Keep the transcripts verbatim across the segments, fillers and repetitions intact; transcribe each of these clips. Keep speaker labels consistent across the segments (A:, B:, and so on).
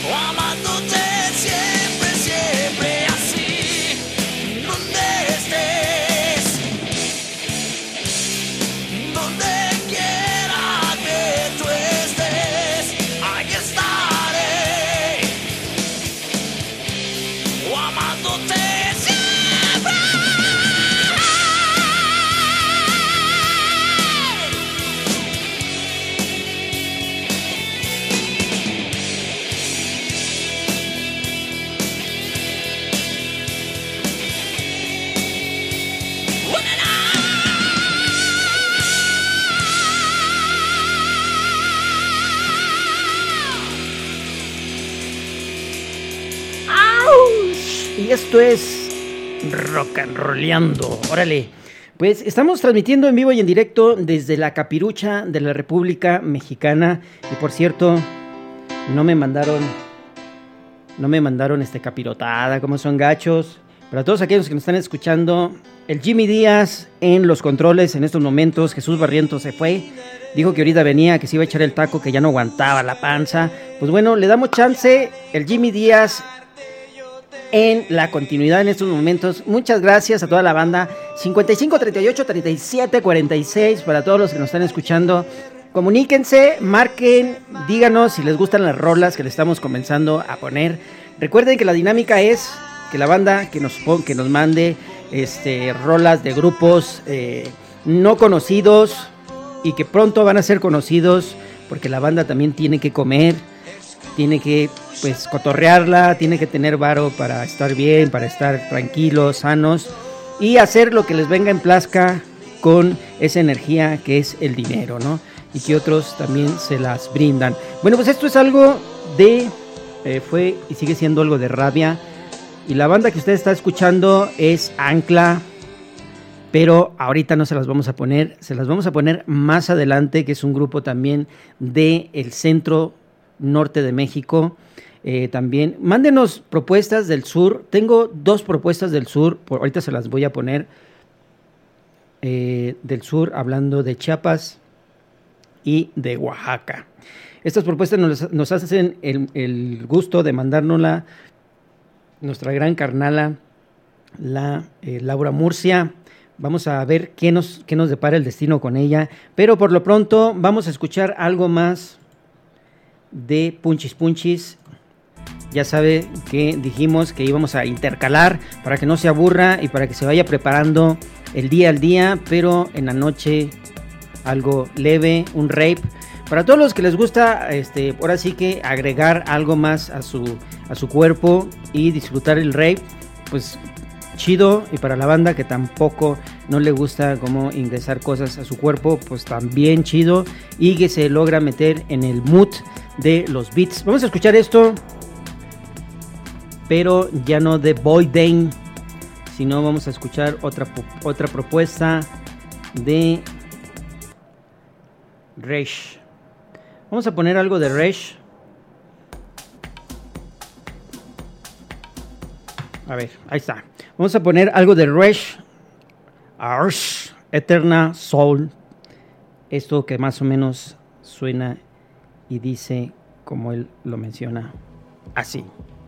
A: amándote siempre, siempre así, donde estés, donde quiera que tú estés, ahí estaré, amándote siempre.
B: Y esto es Rock and Rolleando. Órale. Pues estamos transmitiendo en vivo y en directo desde la Capirucha de la República Mexicana. Y por cierto, no me mandaron, no me mandaron este capirotada, como son gachos. Para todos aquellos que nos están escuchando, el Jimmy Díaz en los controles en estos momentos. Jesús Barrientos se fue. Dijo que ahorita venía, que se iba a echar el taco, que ya no aguantaba la panza. Pues bueno, le damos chance. El Jimmy Díaz en la continuidad en estos momentos. Muchas gracias a toda la banda. cincuenta y cinco, treinta y ocho, treinta y siete, cuarenta y seis para todos los que nos están escuchando. Comuníquense, marquen, díganos si les gustan las rolas que le estamos comenzando a poner. Recuerden que la dinámica es que la banda que nos, pon, que nos mande este, rolas de grupos eh, no conocidos y que pronto van a ser conocidos, porque la banda también tiene que comer, tiene que pues cotorrearla, tiene que tener varo para estar bien, para estar tranquilos, sanos y hacer lo que les venga en plazca con esa energía que es el dinero, ¿no? Y que otros también se las brindan. Bueno, pues esto es algo de, eh, fue y sigue siendo algo de Rabia. Y la banda que usted está escuchando es Ancla, pero ahorita no se las vamos a poner, se las vamos a poner más adelante, que es un grupo también de el centro norte de México. Eh, también mándenos propuestas del sur. Tengo dos propuestas del sur, por, ahorita se las voy a poner eh, del sur, hablando de Chiapas y de Oaxaca. Estas propuestas nos, nos hacen el, el gusto de mandárnosla nuestra gran carnala, la eh, Laura Murcia. Vamos a ver qué nos, qué nos depara el destino con ella, pero por lo pronto vamos a escuchar algo más de Punchis Punchis. Ya sabe que dijimos que íbamos a intercalar para que no se aburra y para que se vaya preparando el día al día, pero en la noche algo leve, un rape. Para todos los que les gusta, este, ahora sí que agregar algo más a su, a su cuerpo y disfrutar el rape, pues chido. Y para la banda que tampoco no le gusta como ingresar cosas a su cuerpo, pues también chido. Y que se logra meter en el mood de los beats. Vamos a escuchar esto, pero ya no de Boy Dane, sino vamos a escuchar otra, otra propuesta de Resh. Vamos a poner algo de Resh. A ver, ahí está. Vamos a poner algo de Resh. Arsh, Eterna Soul. Esto que más o menos suena y dice como él lo menciona, así.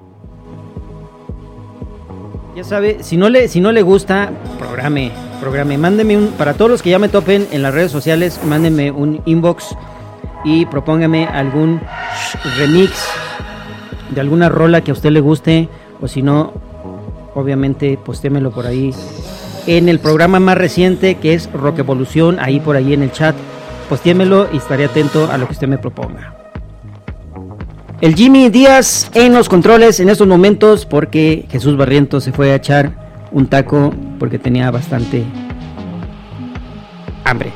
B: Ya sabe, si no le, si no le gusta, programe, programe. Mándeme un, para todos los que ya me topen en las redes sociales, mándenme un inbox y propóngame algún remix de alguna rola que a usted le guste, o si no, obviamente postémelo por ahí en el programa más reciente, que es Rock Evolución, ahí por ahí en el chat, postémelo y estaré atento a lo que usted me proponga. El Jimmy Díaz en los controles en estos momentos, porque Jesús Barrientos se fue a echar un taco porque tenía bastante hambre.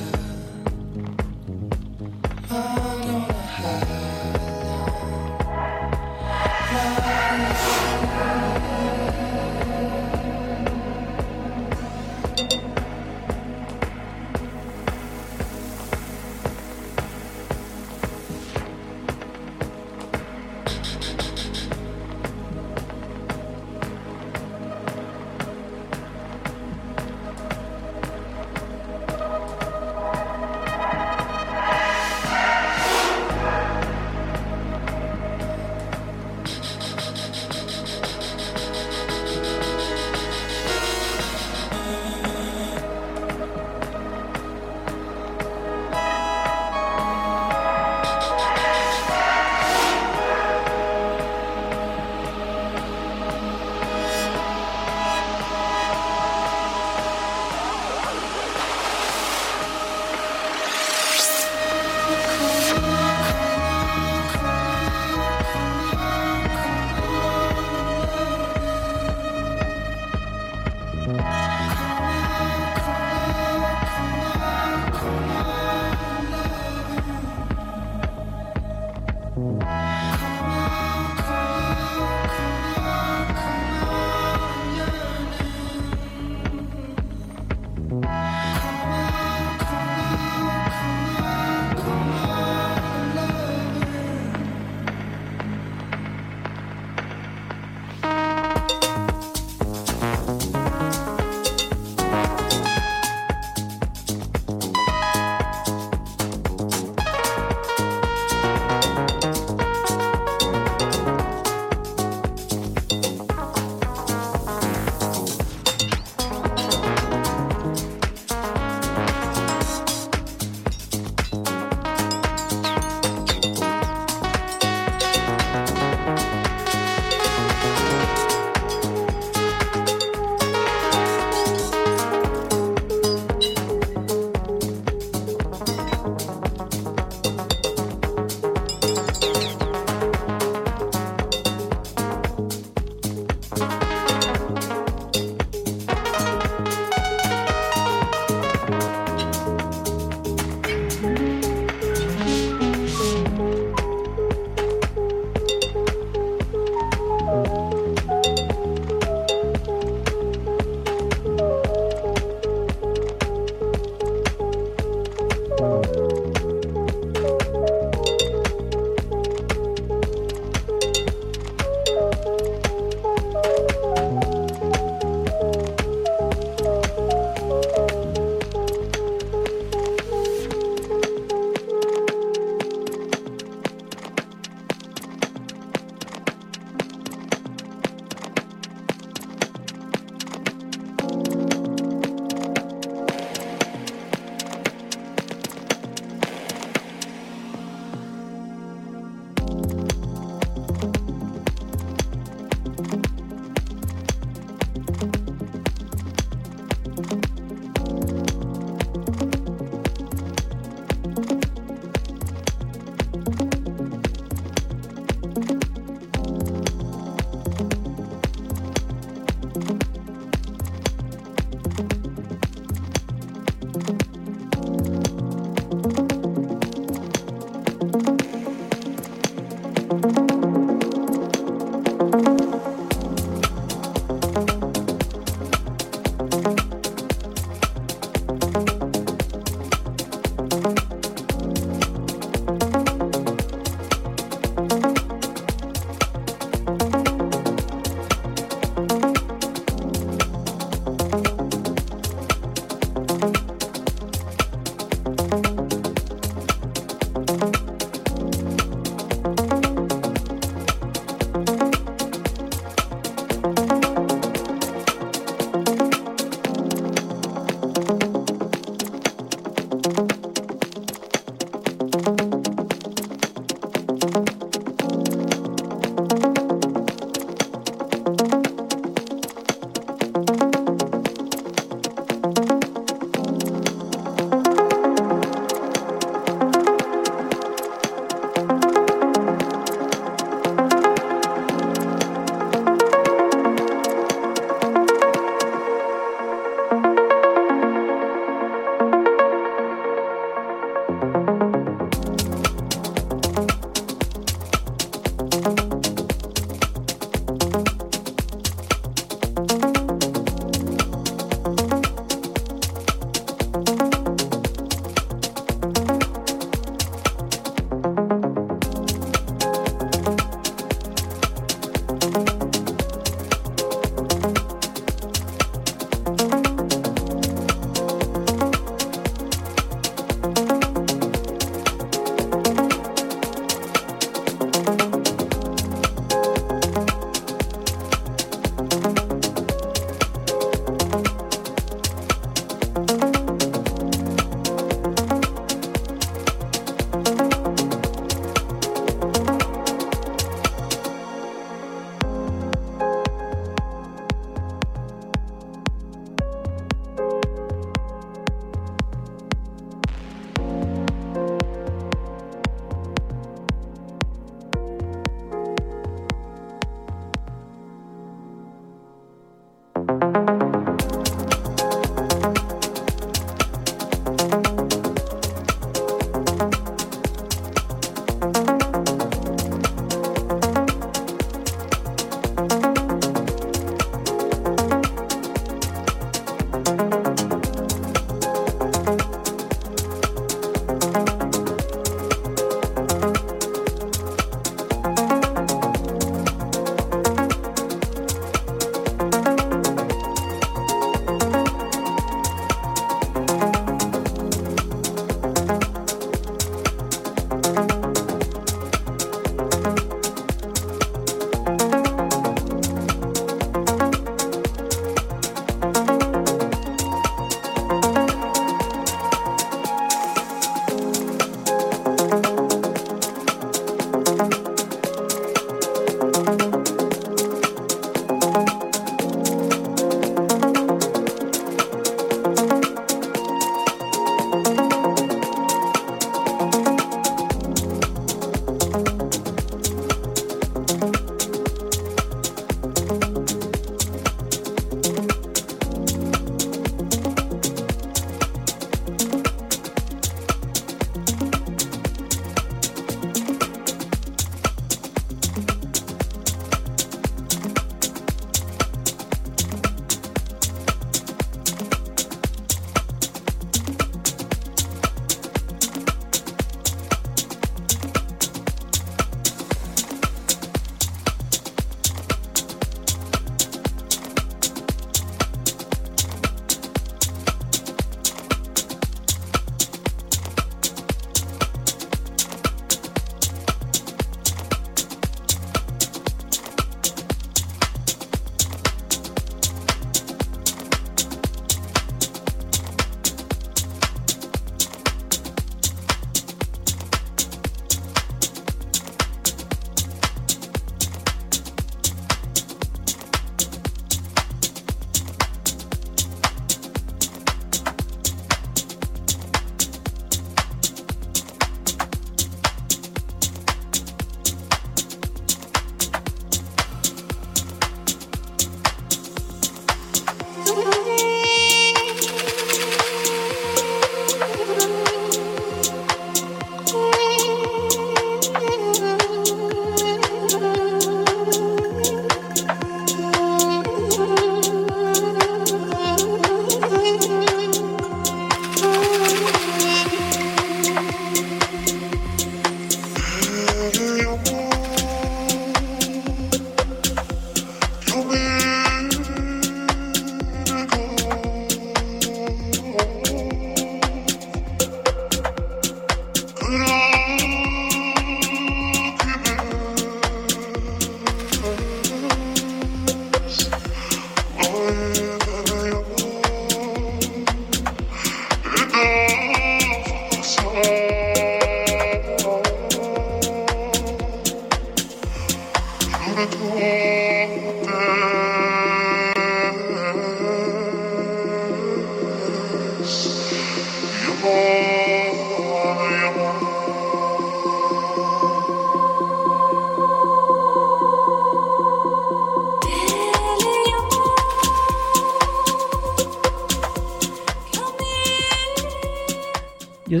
B: Yo,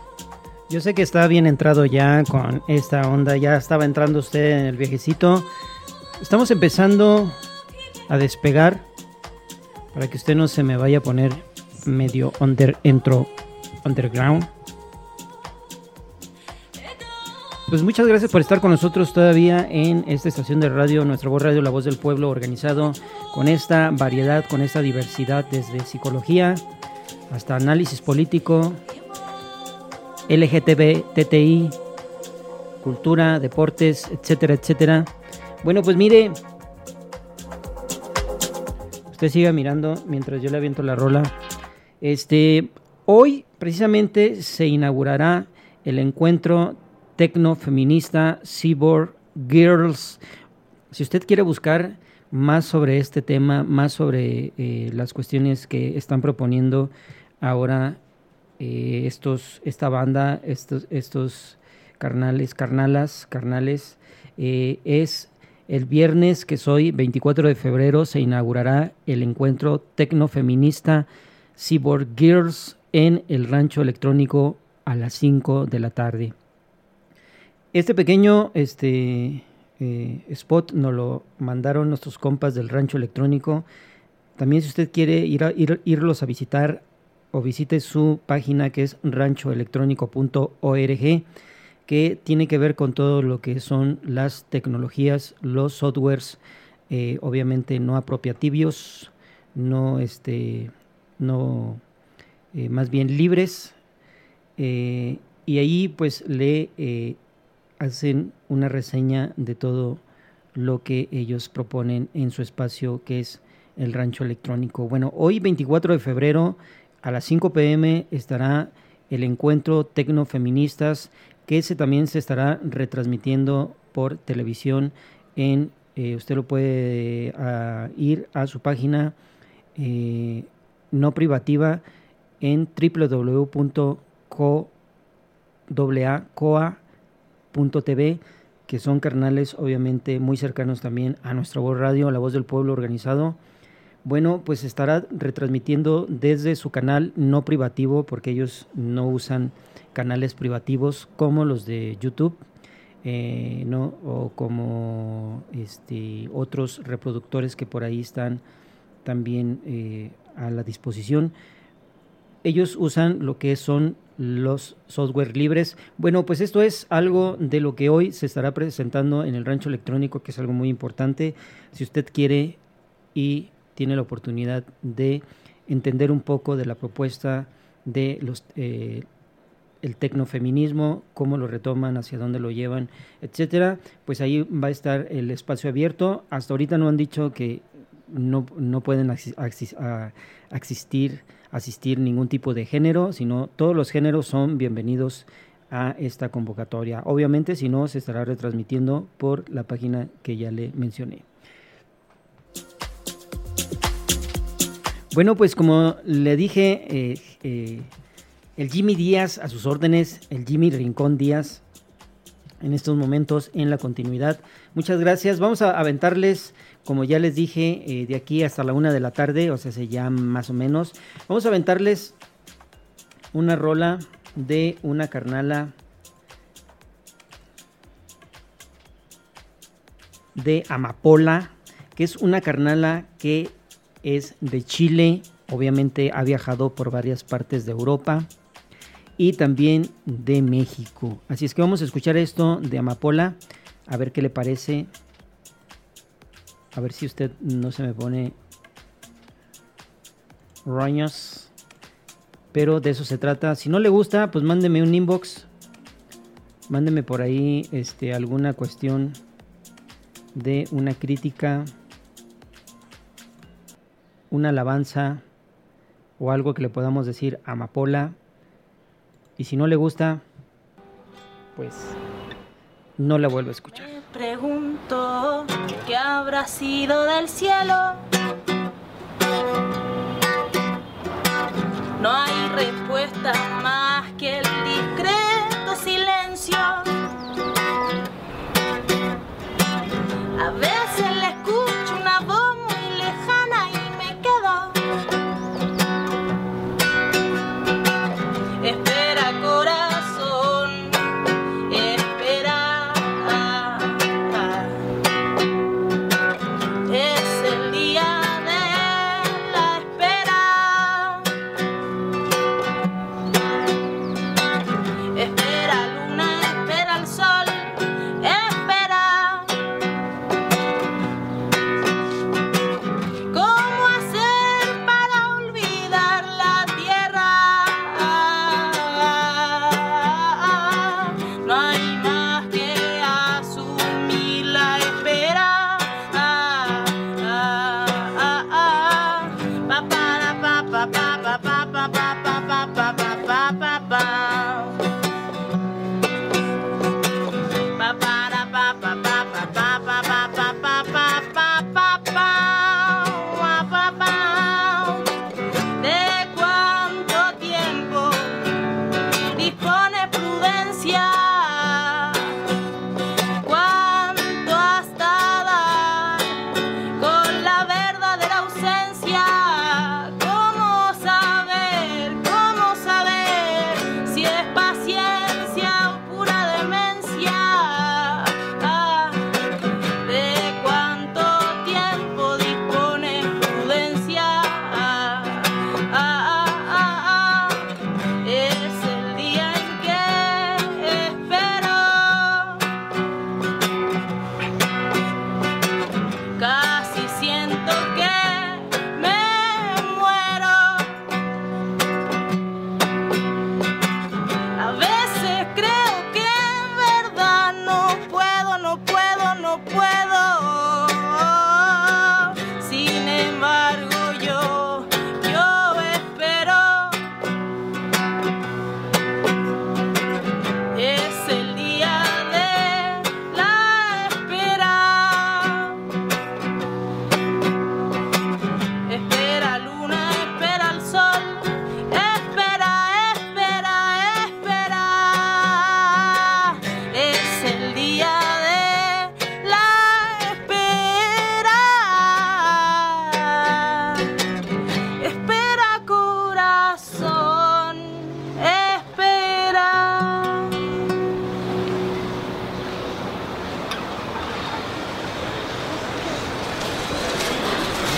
B: yo sé que está bien entrado ya con esta onda, ya estaba entrando usted en el viajecito. Estamos empezando a despegar para que usted no se me vaya a poner medio under, entro, underground. Pues muchas gracias por estar con nosotros todavía en esta estación de radio, Nuestra Voz Radio, La Voz del Pueblo, organizado con esta variedad, con esta diversidad, desde psicología hasta análisis político, L G T B I, cultura, deportes, etcétera, etcétera. Bueno, pues mire, usted siga mirando mientras yo le aviento la rola. Este, hoy precisamente se inaugurará el encuentro tecnofeminista Cyborg Girls. Si usted quiere buscar más sobre este tema, más sobre eh, las cuestiones que están proponiendo ahora eh, estos, esta banda, estos, estos carnales, carnalas, carnales, eh, es El viernes, que es hoy, veinticuatro de febrero, se inaugurará el encuentro tecnofeminista Cyborg Girls en el Rancho Electrónico a las cinco de la tarde. Este pequeño este, eh, spot nos lo mandaron nuestros compas del Rancho Electrónico. También si usted quiere ir a, ir, irlos a visitar o visite su página, que es rancho electrónico punto org, que tiene que ver con todo lo que son las tecnologías, los softwares, eh, obviamente no apropiativos, no, este, no eh, más bien libres, eh, y ahí pues le eh, hacen una reseña de todo lo que ellos proponen en su espacio, que es el Rancho Electrónico. Bueno, hoy veinticuatro de febrero a las cinco pe eme estará el encuentro Tecnofeministas, que ese también se estará retransmitiendo por televisión. En eh, usted lo puede uh, ir a su página eh, no privativa en doble u doble u doble u punto coa punto te ve, que son canales obviamente muy cercanos también a nuestra voz radio, La Voz del Pueblo Organizado. Bueno, pues estará retransmitiendo desde su canal no privativo, porque ellos no usan canales privativos como los de YouTube, eh, no, o como este, otros reproductores que por ahí están también eh, a la disposición. Ellos usan lo que son los software libres. Bueno, pues esto es algo de lo que hoy se estará presentando en el Rancho Electrónico, que es algo muy importante. Si usted quiere y tiene la oportunidad de entender un poco de la propuesta de los eh, el tecnofeminismo, cómo lo retoman, hacia dónde lo llevan, etcétera, pues ahí va a estar el espacio abierto. Hasta ahorita no han dicho que no, no pueden asis, asis, a, asistir, asistir ningún tipo de género, sino todos los géneros son bienvenidos a esta convocatoria. Obviamente, si no, se estará retransmitiendo por la página que ya le mencioné. Bueno, pues como le dije, eh, eh, el Jimmy Díaz a sus órdenes, el Jimmy Rincón Díaz, en estos momentos en la continuidad. Muchas gracias. Vamos a aventarles, como ya les dije, eh, de aquí hasta la una de la tarde, o sea, se ya más o menos. Vamos a aventarles una rola de una carnala de Amapola, que es una carnala que es de Chile, obviamente ha viajado por varias partes de Europa y también de México. Así es que vamos a escuchar esto de Amapola, a ver qué le parece. A ver si usted no se me pone roños, pero de eso se trata. Si no le gusta, pues mándeme un inbox, mándeme por ahí este, alguna cuestión de una crítica, una alabanza o algo que le podamos decir a Amapola. Y si no le gusta, pues no la vuelvo a escuchar.
C: Me pregunto qué habrá sido del cielo. No hay respuesta más que el discreto silencio. A veces le escucho una voz muy lejana y me quedo. Espera, corazón, espera. Es el día de la espera.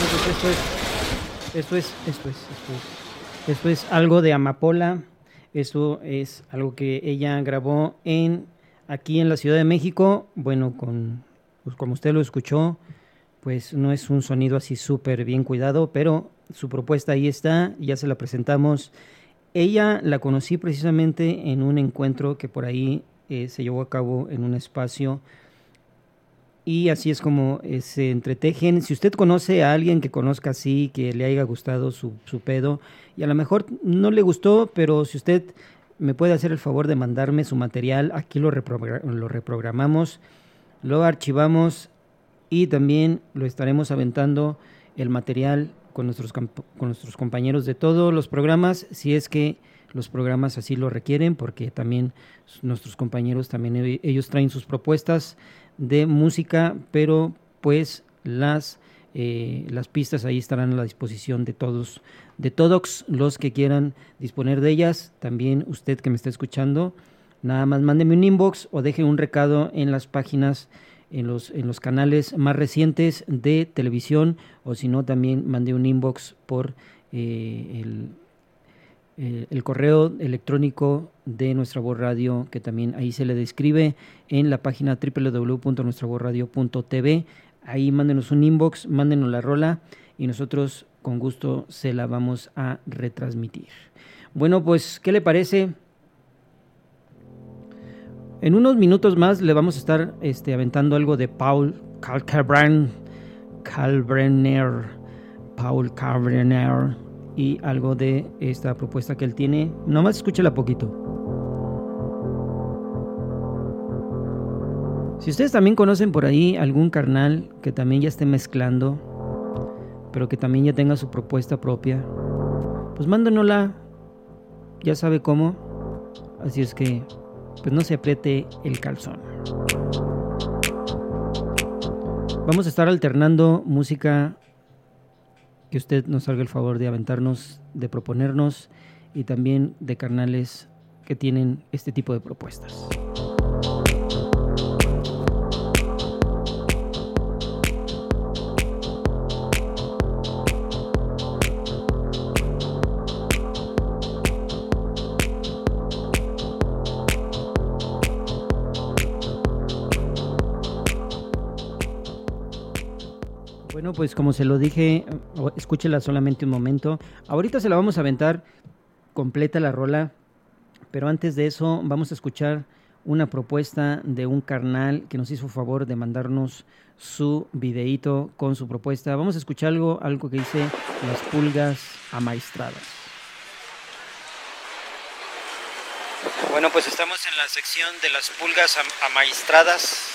B: Entonces esto es, esto es, esto es, esto es, esto es algo de Amapola. Esto es algo que ella grabó en aquí en la Ciudad de México. Bueno, con, pues como usted lo escuchó, pues no es un sonido así súper bien cuidado, pero su propuesta ahí está, ya se la presentamos. Ella la conocí precisamente en un encuentro que por ahí eh, se llevó a cabo en un espacio. Y así es como eh, se entretejen. Si usted conoce a alguien que conozca así, que le haya gustado su, su pedo, y a lo mejor no le gustó, pero si usted me puede hacer el favor de mandarme su material, aquí lo, reprogra- lo reprogramamos, lo archivamos y también lo estaremos aventando el material con nuestros, camp- con nuestros compañeros de todos los programas, si es que los programas así lo requieren, porque también nuestros compañeros, también ellos traen sus propuestas de música, pero pues las eh, las pistas ahí estarán a la disposición de todos, de todos los que quieran disponer de ellas. También usted que me está escuchando, nada más mándeme un inbox o deje un recado en las páginas, en los, en los canales más recientes de televisión, o si no también mande un inbox por eh, el Eh, el correo electrónico de Nuestra Voz Radio, que también ahí se le describe en la página doble u doble u doble u punto nuestra voz radio punto t v. Ahí mándenos un inbox, mándenos la rola y nosotros con gusto se la vamos a retransmitir. Bueno, pues, ¿qué le parece? En unos minutos más le vamos a estar este, aventando algo de Paul Kalkbrenner, Kalkbrenner, Paul Kalkbrenner, y algo de esta propuesta que él tiene. Nomás escúchela poquito. Si ustedes también conocen por ahí algún carnal que también ya esté mezclando, pero que también ya tenga su propuesta propia, pues mándenosla, ya sabe cómo. Así es que pues no se apriete el calzón. Vamos a estar alternando música que usted nos haga el favor de aventarnos, de proponernos, y también de carnales que tienen este tipo de propuestas. Bueno, pues como se lo dije, escúchela solamente un momento. Ahorita se la vamos a aventar completa la rola, pero antes de eso vamos a escuchar una propuesta de un carnal que nos hizo favor de mandarnos su videíto con su propuesta. Vamos a escuchar algo, algo que dice Las Pulgas Amaestradas. Bueno, pues estamos en la sección de Las Pulgas am- Amaestradas.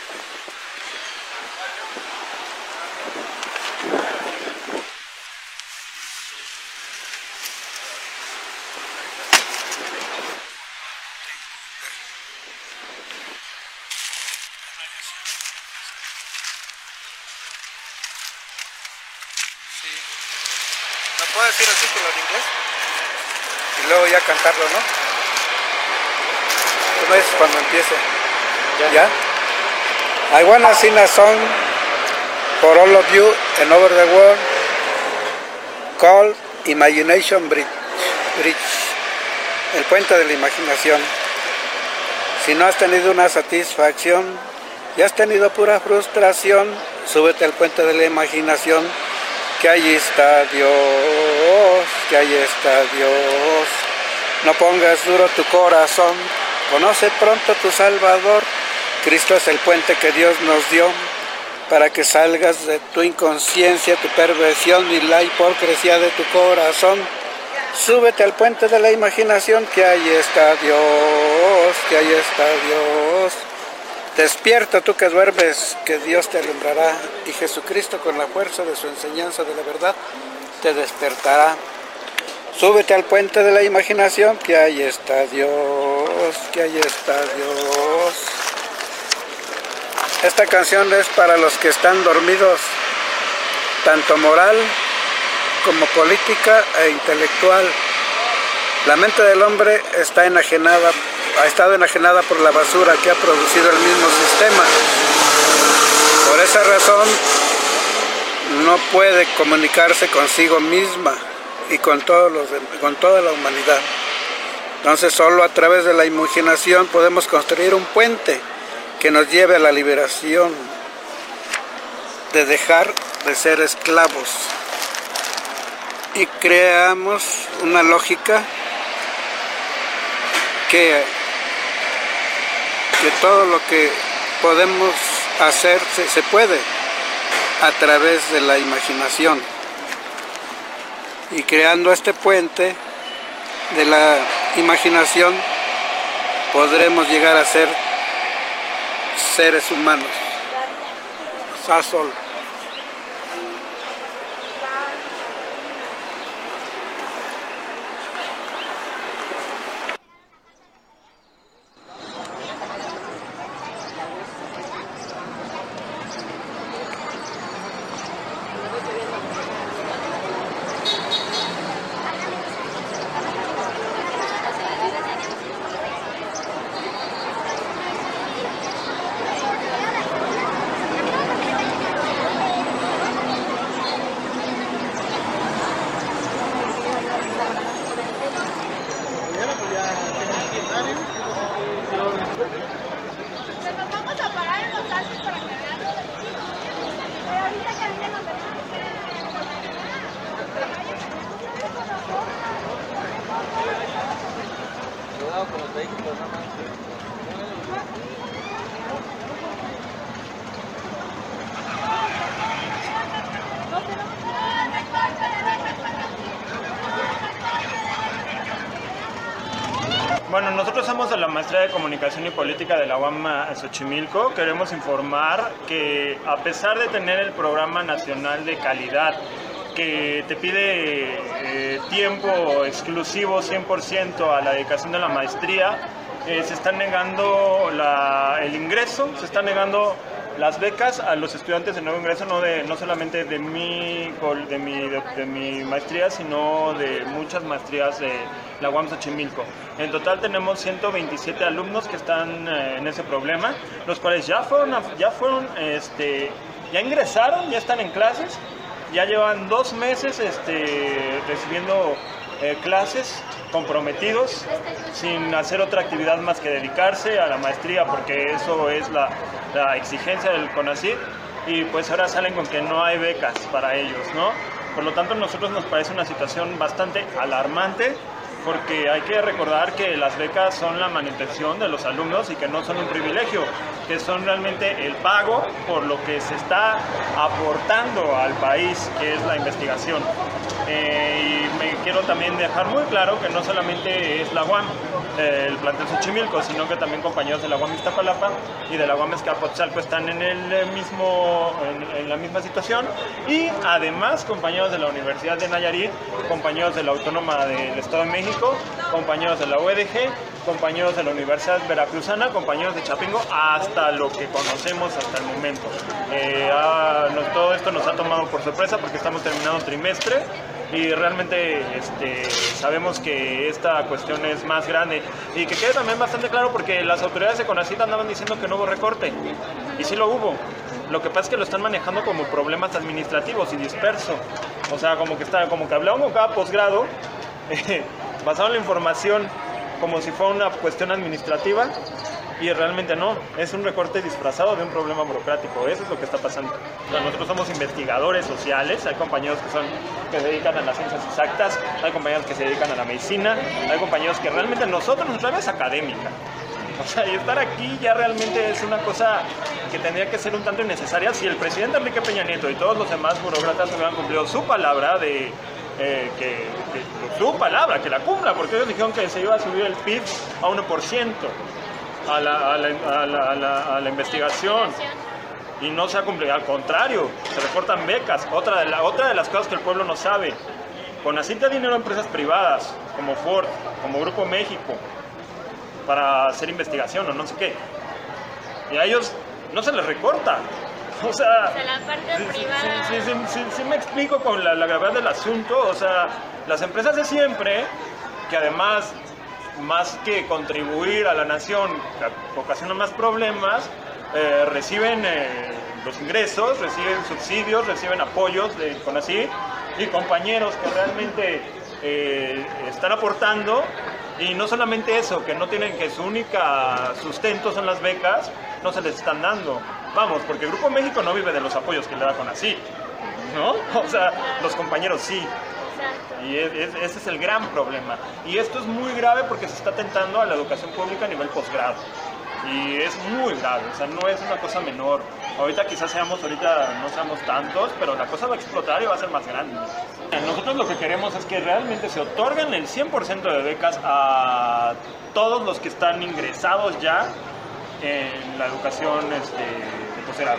D: ¿Puedo decir así con en inglés? Y luego ya cantarlo, ¿no? Tú me dices cuando empiece. ¿Ya? ¿Ya? I wanna sing a song for all of you and over the world called Imagination Bridge. Bridge. El puente de la imaginación. Si no has tenido una satisfacción y has tenido pura frustración, súbete al puente de la imaginación. Que allí está Dios, que allí está Dios. No pongas duro tu corazón, conoce pronto tu Salvador. Cristo es el puente que Dios nos dio para que salgas de tu inconsciencia, tu perversión y la hipocresía de tu corazón. Súbete al puente de la imaginación, que allí está Dios, que allí está Dios. Despierta tú que duermes, que Dios te alumbrará, y Jesucristo con la fuerza de su enseñanza de la verdad te despertará. Súbete al puente de la imaginación, que ahí está Dios, que ahí está Dios. Esta canción es para los que están dormidos, tanto moral como política e intelectual. La mente del hombre está enajenada ha estado enajenada por la basura que ha producido el mismo sistema. Por esa razón, no no puede comunicarse consigo misma y con, todos los, con toda la humanidad. Entonces solo a través de la imaginación podemos construir un puente que nos lleve a la liberación de dejar de ser esclavos y creamos una lógica que, que todo lo que podemos hacer se, se puede a través de la imaginación, y creando este puente de la imaginación podremos llegar a ser seres humanos. Sasol.
E: Bueno, nosotros somos de la Maestría de Comunicación y Política de la U A M Xochimilco. Queremos informar que a pesar de tener el Programa Nacional de Calidad que te pide eh, tiempo exclusivo cien por ciento a la dedicación de la maestría, eh, se está negando la, el ingreso, se está negando las becas a los estudiantes de nuevo ingreso, no, de, no solamente de mi, de, mi, de, de mi maestría, sino de muchas maestrías de la U A M Xochimilco. En total tenemos ciento veintisiete alumnos que están eh, en ese problema, los cuales ya fueron, ya fueron, este, ya ingresaron, ya están en clases, ya llevan dos meses este, recibiendo eh, clases, comprometidos, sin hacer otra actividad más que dedicarse a la maestría, porque eso es la, la exigencia del CONACYT, y pues ahora salen con que no hay becas para ellos, ¿no? Por lo tanto, a nosotros nos parece una situación bastante alarmante, porque hay que recordar que las becas son la manutención de los alumnos y que no son un privilegio, que son realmente el pago por lo que se está aportando al país, que es la investigación. Eh, y me quiero también dejar muy claro que no solamente es la U A M, eh, el plantel Xochimilco, sino que también compañeros de la U A M Iztapalapa y de la U A M Azcapotzalco están en, el mismo, en, en la misma situación, y además compañeros de la Universidad de Nayarit, compañeros de la Autónoma del Estado de México, compañeros de la U E D G, compañeros de la Universidad Veracruzana, compañeros de Chapingo, hasta lo que conocemos hasta el momento. Eh, ah, no, todo esto nos ha tomado por sorpresa porque estamos terminando trimestre y realmente este, sabemos que esta cuestión es más grande, y que quede también bastante claro porque las autoridades de CONACYT andaban diciendo que no hubo recorte, y sí lo hubo. Lo que pasa es que lo están manejando como problemas administrativos y disperso, o sea, como que, está, como que hablaban con cada posgrado eh, basado en la información como si fuera una cuestión administrativa, y realmente no, es un recorte disfrazado de un problema burocrático. Eso es lo que está pasando. O sea, nosotros somos investigadores sociales, hay compañeros que, son, que se dedican a las ciencias exactas, hay compañeros que se dedican a la medicina, hay compañeros que realmente nosotros, nuestra área es académica. O sea, y estar aquí ya realmente es una cosa que tendría que ser un tanto innecesaria si el presidente Enrique Peña Nieto y todos los demás burócratas hubieran cumplido su palabra de eh, que, que su palabra, que la cumpla, porque ellos dijeron que se iba a subir el P I B a uno por ciento a la, a la, a la, a la, a la investigación, y no se ha cumplido, al contrario, se recortan becas. Otra de, la, otra de las cosas que el pueblo no sabe, CONACYT da dinero a empresas privadas como Ford, como Grupo México, para hacer investigación o no sé qué, y a ellos no se les recorta. O sea,
C: O sea, la parte privada.
E: sí, sí, sí, sí, sí me explico con la, la gravedad del asunto. O sea, las empresas de siempre, que además, más que contribuir a la nación, que ocasiona más problemas, eh, reciben eh, los ingresos, reciben subsidios, reciben apoyos de CONACYT y compañeros que realmente eh, están aportando. Y no solamente eso, que no tienen, que su única sustento son las becas, no se les están dando. Vamos, porque el Grupo México no vive de los apoyos que le da CONACYT, ¿no? O sea, los compañeros sí. Y es, es, ese es el gran problema. Y esto es muy grave porque se está atentando a la educación pública a nivel posgrado. Y es muy grave, o sea, no es una cosa menor. Ahorita quizás seamos, ahorita no seamos tantos, pero la cosa va a explotar y va a ser más grande. Nosotros lo que queremos es que realmente se otorguen el cien por ciento de becas a todos los que están ingresados ya en la educación este, de posgrado.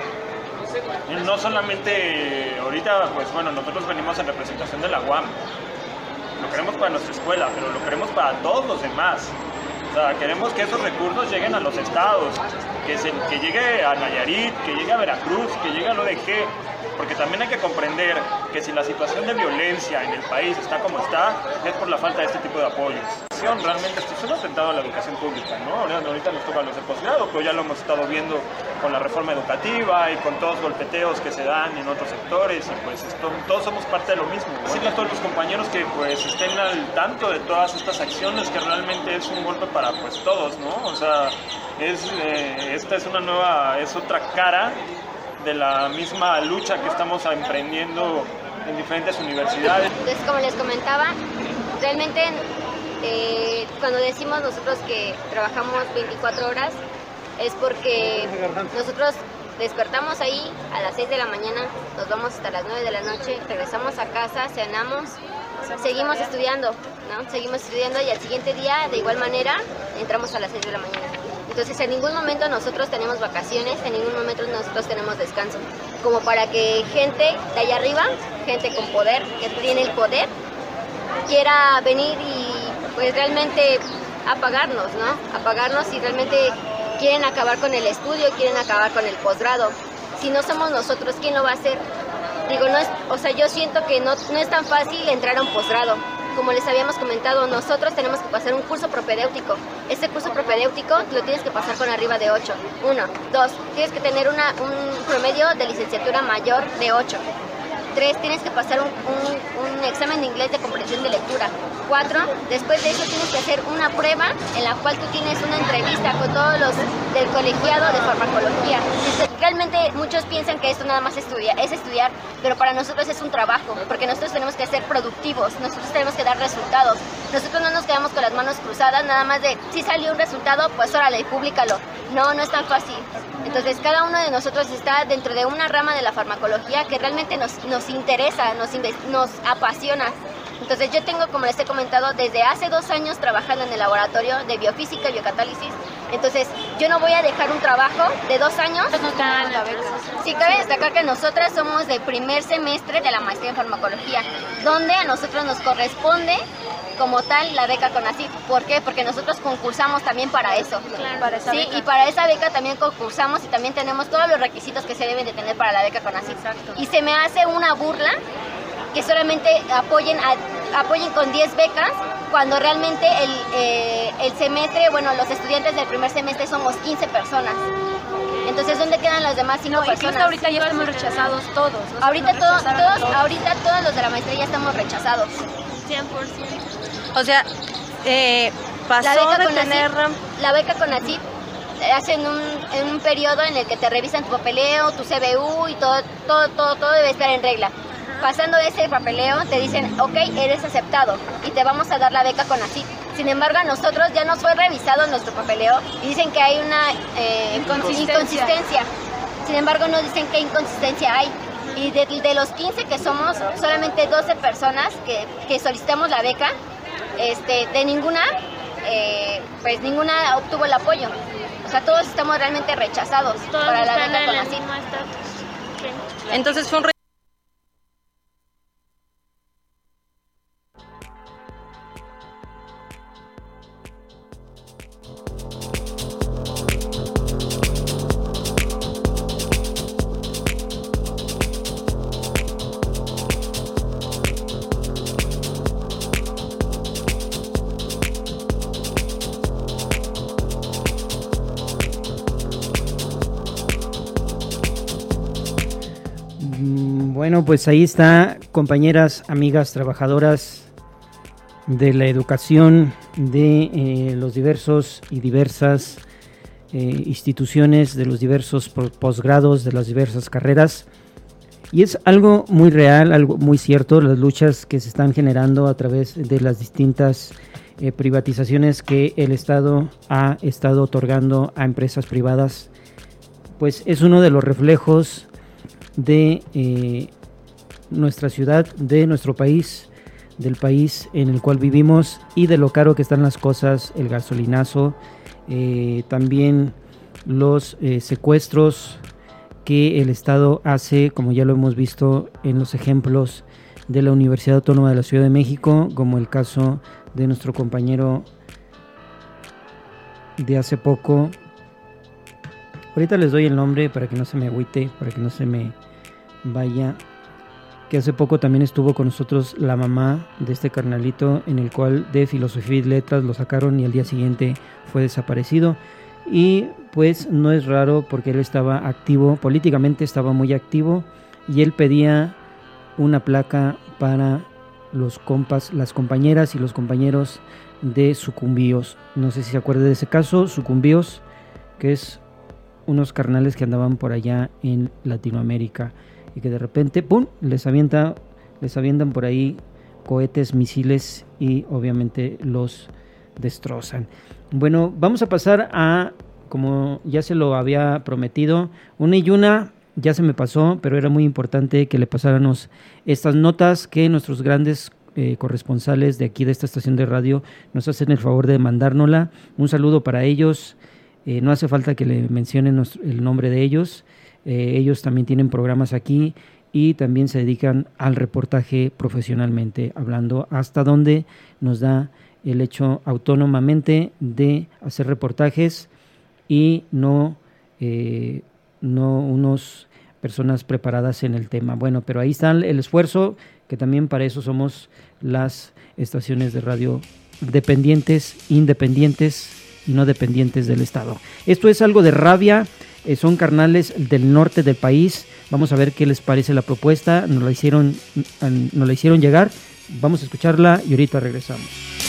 E: Y no solamente ahorita, pues bueno, nosotros venimos en representación de la U A M. Lo queremos para nuestra escuela, pero lo queremos para todos los demás. O sea, queremos que esos recursos lleguen a los estados, que, se, que llegue a Nayarit, que llegue a Veracruz, que llegue al O D G, porque también hay que comprender que si la situación de violencia en el país está como está, es por la falta de este tipo de apoyos. Realmente esto es un atentado a la educación pública, ¿no? Ahorita nos toca los de posgrado, pero ya lo hemos estado viendo con la reforma educativa y con todos los golpeteos que se dan en otros sectores, y pues esto, todos somos parte de lo mismo. Decirle a todos los compañeros que pues estén al tanto de todas estas acciones, que realmente es un golpe para pues todos, ¿no? O sea, es, eh, esta es una nueva, es otra cara de la misma lucha que estamos emprendiendo en diferentes universidades.
F: Entonces, como les comentaba, realmente eh, cuando decimos nosotros que trabajamos veinticuatro horas, es porque nosotros despertamos ahí a las seis de la mañana, nos vamos hasta las nueve de la noche, regresamos a casa, cenamos, seguimos estudiando, ¿no? Seguimos estudiando y al siguiente día, de igual manera, entramos a las seis de la mañana. Entonces, en ningún momento nosotros tenemos vacaciones, en ningún momento nosotros tenemos descanso. Como para que gente de allá arriba, gente con poder, que tiene el poder, quiera venir y pues realmente apagarnos, ¿no? Apagarnos y realmente quieren acabar con el estudio, quieren acabar con el posgrado. Si no somos nosotros, ¿quién lo va a hacer? Digo, no es, o sea, yo siento que no, no es tan fácil entrar a un posgrado. Como les habíamos comentado, nosotros tenemos que pasar un curso propedéutico. Ese curso propedéutico lo tienes que pasar con arriba de ocho. Uno. Dos. Tienes que tener una, un promedio de licenciatura mayor de ocho. Tres. Tienes que pasar un, un, un examen de inglés de comprensión de lectura. Cuatro. Después de eso tienes que hacer una prueba en la cual tú tienes una entrevista con todos los del colegiado de farmacología. Realmente muchos piensan que esto nada más estudia, es estudiar, pero para nosotros es un trabajo, porque nosotros tenemos que ser productivos, nosotros tenemos que dar resultados. Nosotros no nos quedamos con las manos cruzadas, nada más de, si salió un resultado, pues órale, públicalo. No, no es tan fácil. Entonces cada uno de nosotros está dentro de una rama de la farmacología que realmente nos, nos interesa, nos, nos apasiona. Entonces yo tengo, como les he comentado, desde hace dos años trabajando en el laboratorio de biofísica y biocatálisis. Entonces yo no voy a dejar un trabajo de dos años. Sí, cabe destacar que nosotras somos del primer semestre de la maestría en farmacología, donde a nosotros nos corresponde como tal la beca CONACYT. ¿Por qué? Porque nosotros concursamos también para eso. Claro, para esa sí, beca. Y para esa beca también concursamos y también tenemos todos los requisitos que se deben de tener para la beca CONACYT. Exacto. Y se me hace una burla que solamente apoyen, a, apoyen con diez becas, cuando realmente el, eh, el semestre, bueno, los estudiantes del primer semestre somos quince personas. Entonces, ¿dónde quedan las demás cinco no, personas?
G: Ahorita ya estamos rechazados todos. ¿no?
F: Ahorita, todo, todos, todos. ahorita todos los de la maestría ya estamos rechazados.
G: cien por ciento.
H: O sea, eh, pasó
F: la beca
H: de
F: con
H: tener...
F: La beca CONACYT hacen un, en un periodo en el que te revisan tu papeleo, tu C B U y todo, todo, todo, todo debe estar en regla. Pasando ese papeleo te dicen, ok, eres aceptado y te vamos a dar la beca CONACYT. Sin embargo, a nosotros ya nos fue revisado nuestro papeleo y dicen que hay una eh, inconsistencia. inconsistencia. Sin embargo, no dicen qué inconsistencia hay. Y de, de los quince que somos, solamente doce personas que, que solicitamos la beca, este, de ninguna, eh, pues ninguna obtuvo el apoyo. O sea, todos estamos realmente rechazados
G: todos
F: para la beca
G: en el
F: CONACYT.
G: mismo estatus.
H: Entonces fue un
B: Bueno, pues ahí está, compañeras, amigas, trabajadoras de la educación, de eh, los diversos y diversas eh, instituciones, de los diversos posgrados, de las diversas carreras. Y es algo muy real, algo muy cierto, las luchas que se están generando a través de las distintas eh, privatizaciones que el Estado ha estado otorgando a empresas privadas, pues es uno de los reflejos de eh, nuestra ciudad, de nuestro país, del país en el cual vivimos y de lo caro que están las cosas, el gasolinazo, eh, también los eh, secuestros que el Estado hace, como ya lo hemos visto en los ejemplos de la Universidad Autónoma de la Ciudad de México, como el caso de nuestro compañero de hace poco. Ahorita les doy el nombre para que no se me agüite, para que no se me vaya, que hace poco también estuvo con nosotros la mamá de este carnalito, en el cual de Filosofía y Letras lo sacaron y al día siguiente fue desaparecido. Y pues no es raro porque él estaba activo, políticamente estaba muy activo, y él pedía una placa para los compas, las compañeras y los compañeros de Sucumbíos. No sé si se acuerda de ese caso, Sucumbíos, que es unos carnales que andaban por allá en Latinoamérica y que de repente, ¡pum!, les avienta, les avientan por ahí cohetes, misiles y obviamente los destrozan. Bueno, vamos a pasar a, como ya se lo había prometido, una y una, ya se me pasó, pero era muy importante que le pasáramos estas notas que nuestros grandes eh, corresponsales de aquí de esta estación de radio nos hacen el favor de mandárnosla. Un saludo para ellos, eh, no hace falta que le mencionen nuestro, el nombre de ellos, eh, ellos también tienen programas aquí y también se dedican al reportaje profesionalmente, hablando hasta donde nos da el hecho autónomamente de hacer reportajes y no, eh, no unos personas preparadas en el tema. Bueno, pero ahí está el esfuerzo, que también para eso somos las estaciones de radio dependientes, independientes y no dependientes del Estado. Esto es Algo de Rabia, eh, son carnales del norte del país. Vamos a ver qué les parece la propuesta, nos la hicieron, nos la hicieron llegar, vamos a escucharla y ahorita regresamos.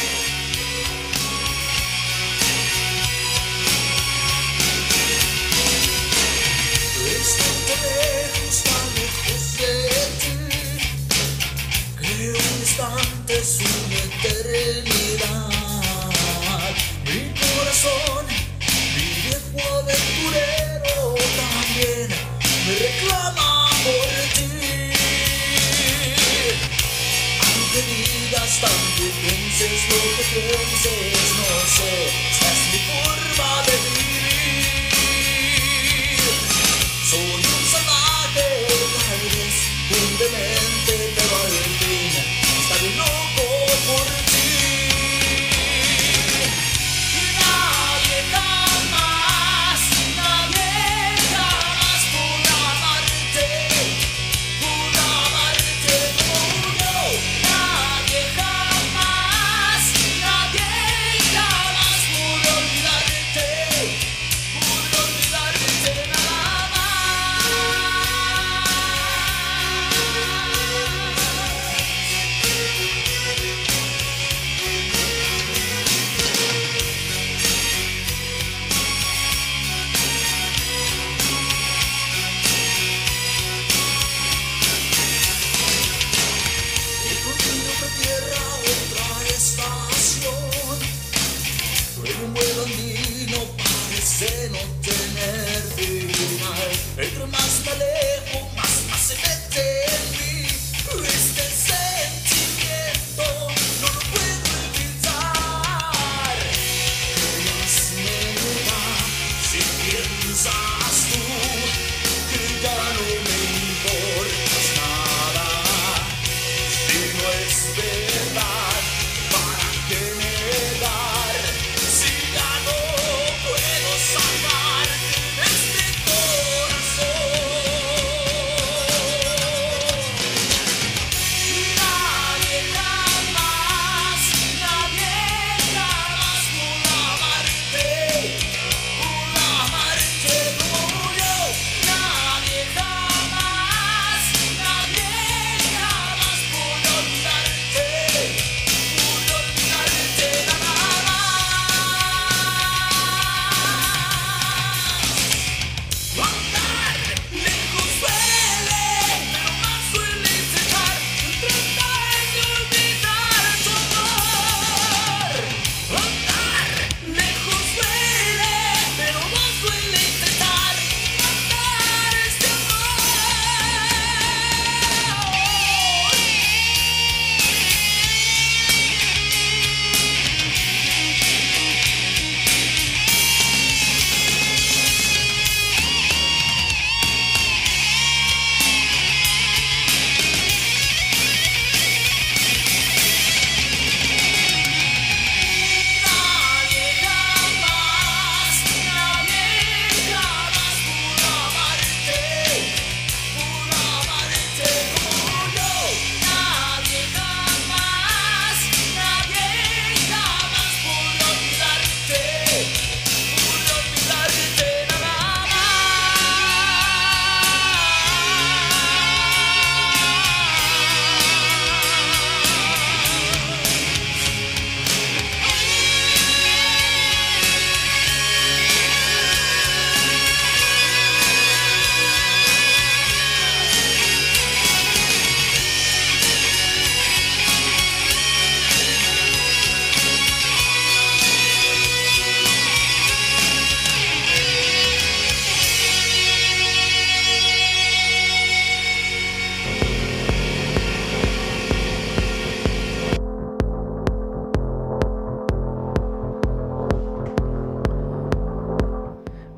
A: Es una eternidad. Mi corazón, mi viejo aventurero, también me reclama por ti. Aunque digas tanto, pienses lo que pienses, no sé, esta es mi forma de vivir. Soy un salvaje, tal vez un demente, pero al fin estaré loco por ti. Nadie jamás, nadie jamás podrá amarte, podrá amarte como yo. Nadie jamás, nadie jamás podrá olvidarte.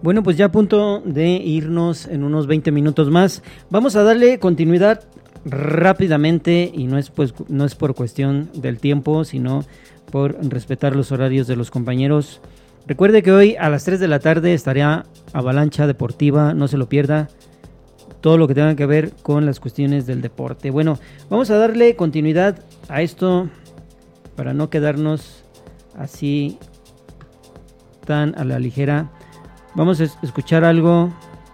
B: Bueno, pues ya a punto de irnos en unos veinte minutos más. Vamos a darle continuidad rápidamente y no es pues no es por cuestión del tiempo, sino por respetar los horarios de los compañeros. Recuerde que hoy a las tres de la tarde estará Avalancha Deportiva, no se lo pierda. Todo lo que tenga que ver con las cuestiones del deporte. Bueno, vamos a darle continuidad a esto para no quedarnos así tan a la ligera. Vamos a escuchar algo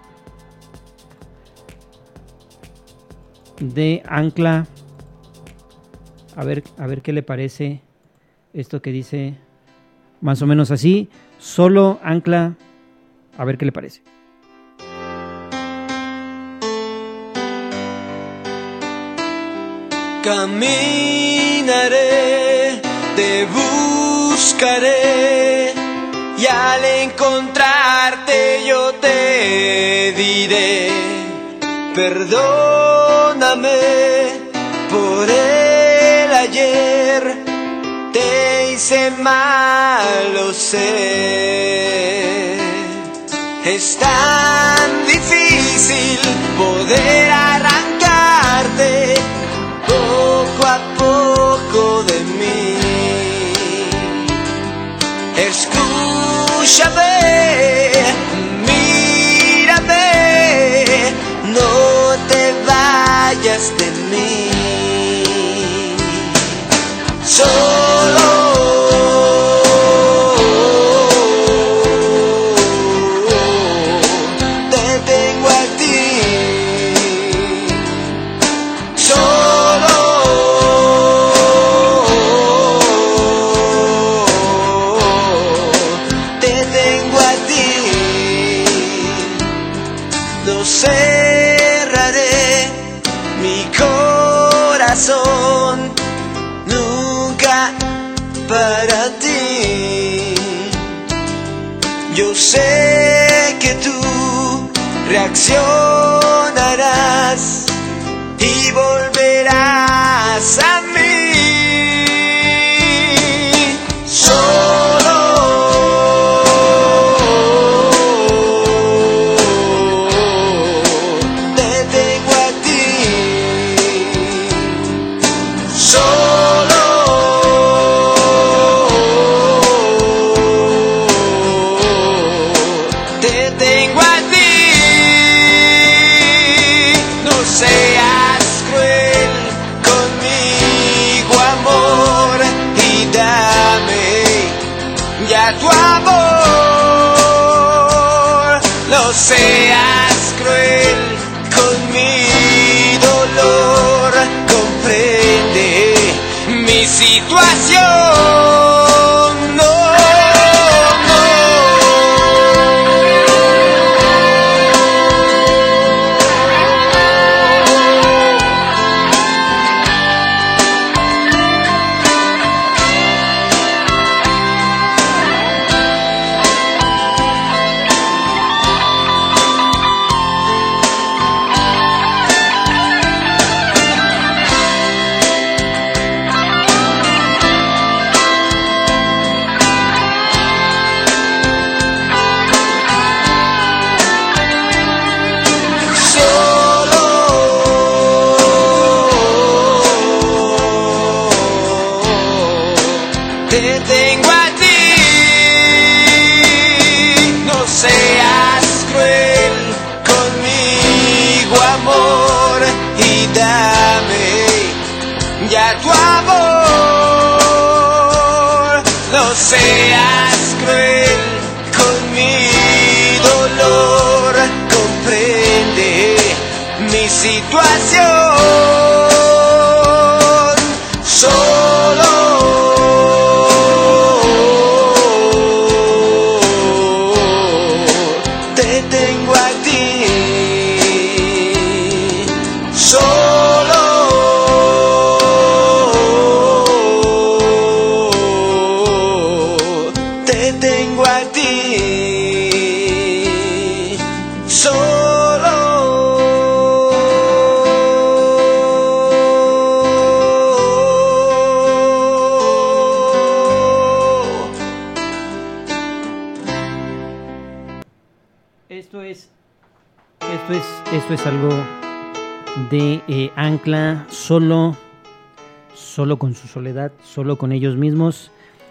B: de Ancla. A ver, a ver qué le parece esto que dice más o menos así. Solo Ancla. A ver qué le parece.
I: Caminaré, te buscaré y al encontrarte yo te diré, perdóname por el ayer, te hice mal, lo sé. Es tan difícil poder arrancarte poco a poco de mí. Escúchame, mírame, no te vayas de mí. Solo te tengo a ti. Solo te tengo a ti. No cerraré mi corazón nunca para ti. Yo sé que tú reaccionarás y volverás a mí. Solo te tengo a ti. Solo te tengo a ti. No seas cruel conmigo, amor, y dame ya tu amor. No seas cruel con mi dolor, comprende mi situación. No, no. Te tengo a ti. No seas cruel conmigo, amor, y dame ya tu amor. No seas cruel con mi dolor, comprende mi situación. Solo te tengo a ti. Solo
B: Esto es algo de eh, Ancla, solo, solo con su soledad, solo con ellos mismos.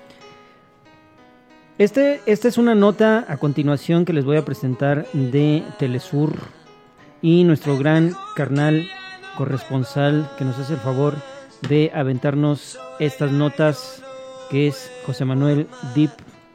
B: Este, esta es una nota a continuación que les voy a presentar de Telesur y nuestro gran carnal corresponsal que nos hace el favor de aventarnos estas notas, que es José Manuel Dip,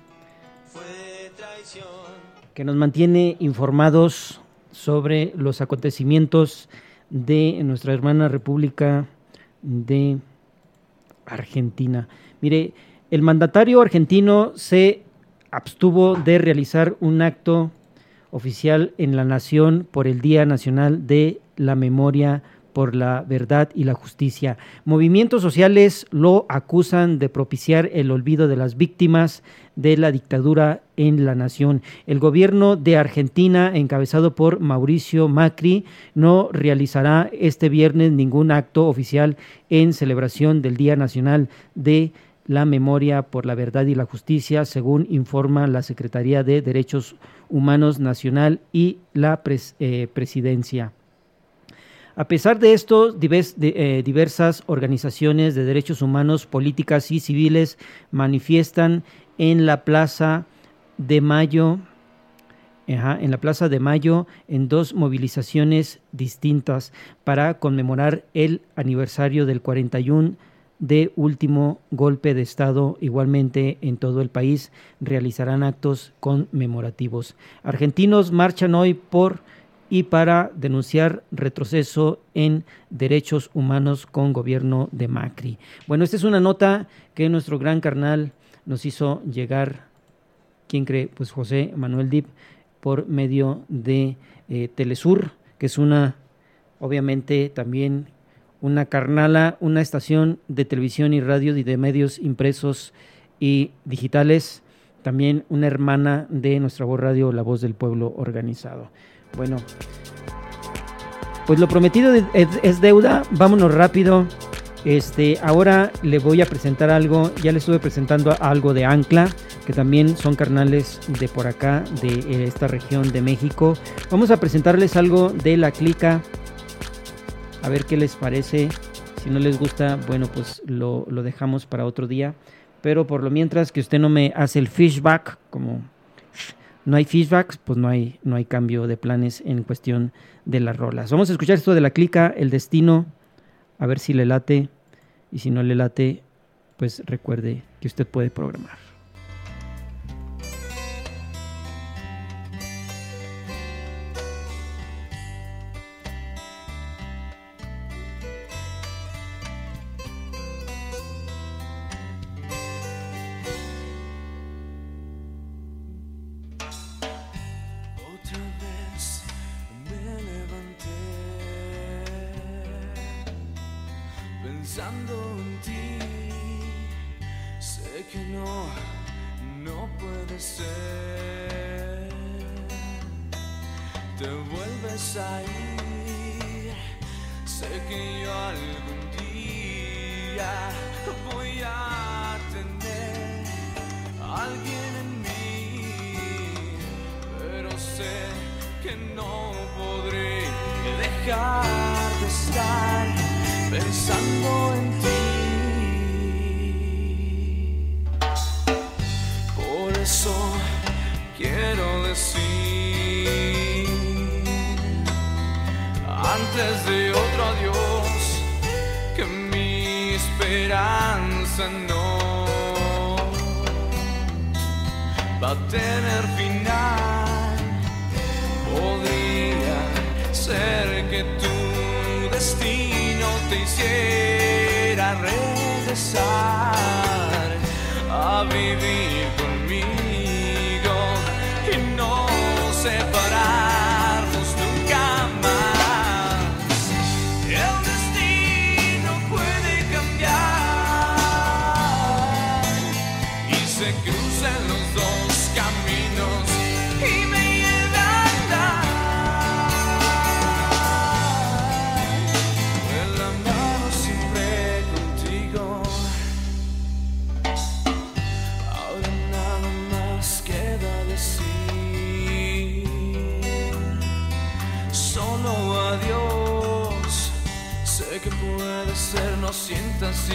B: que nos mantiene informados sobre los acontecimientos de nuestra hermana República de Argentina. Mire, el mandatario argentino se abstuvo de realizar un acto oficial en la nación por el Día Nacional de la Memoria por la Verdad y la Justicia. Movimientos sociales lo acusan de propiciar el olvido de las víctimas de la dictadura en la nación. El gobierno de Argentina, encabezado por Mauricio Macri, no realizará este viernes ningún acto oficial en celebración del Día Nacional de la Memoria por la Verdad y la Justicia, según informa la Secretaría de Derechos Humanos Nacional y la pres, eh, Presidencia. A pesar de esto, divers, de, eh, diversas organizaciones de derechos humanos, políticas y civiles manifiestan en la Plaza de Mayo, ajá, en la Plaza de Mayo, en dos movilizaciones distintas para conmemorar el aniversario del cuarenta y uno de último golpe de Estado. Igualmente en todo el país realizarán actos conmemorativos. Argentinos marchan hoy por y para denunciar retroceso en derechos humanos con gobierno de Macri. Bueno, esta es una nota que nuestro gran carnal nos hizo llegar, ¿quién cree? Pues José Manuel Dip, por medio de eh, Telesur, que es una, obviamente también una carnala, una estación de televisión y radio y de medios impresos y digitales, también una hermana de nuestra voz radio, La Voz del Pueblo Organizado. Bueno, pues lo prometido es, es deuda, vámonos rápido. Este, ahora le voy a presentar algo, ya le estuve presentando algo de Ancla, que también son carnales de por acá, de esta región de México. Vamos a presentarles algo de La Clica, a ver qué les parece. Si no les gusta, bueno, pues lo, lo dejamos para otro día. Pero por lo mientras que usted no me hace el feedback, como no hay feedback, pues no hay, no hay cambio de planes en cuestión de las rolas. Vamos a escuchar esto de La Clica, El Destino, a ver si le late, y si no le late, pues recuerde que usted puede programar.
I: Pensando en ti, sé que no, no puede ser. Te vuelves a ir, sé que yo algún día voy a tener a alguien en mí, pero sé que no podré dejar de estar pensando en ti. Por eso quiero decir, antes de otro adiós, que mi esperanza no va a tener final. Podría ser que tu destino te hiciera regresar a vivir conmigo y no separarnos nunca más. El destino puede cambiar y se cruzan los dos caminos y me sientas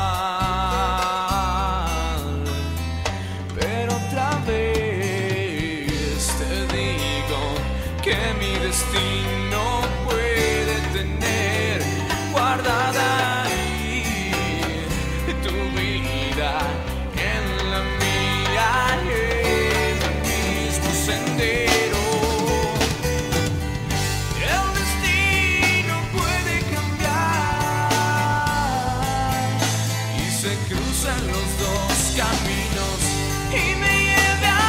I: igual. Pero otra vez te digo que mi destino puede tener guardada ahí tu vida en la mía, en el mismo sendero. El destino puede cambiar y se cruzan los dos caminos y me lleve a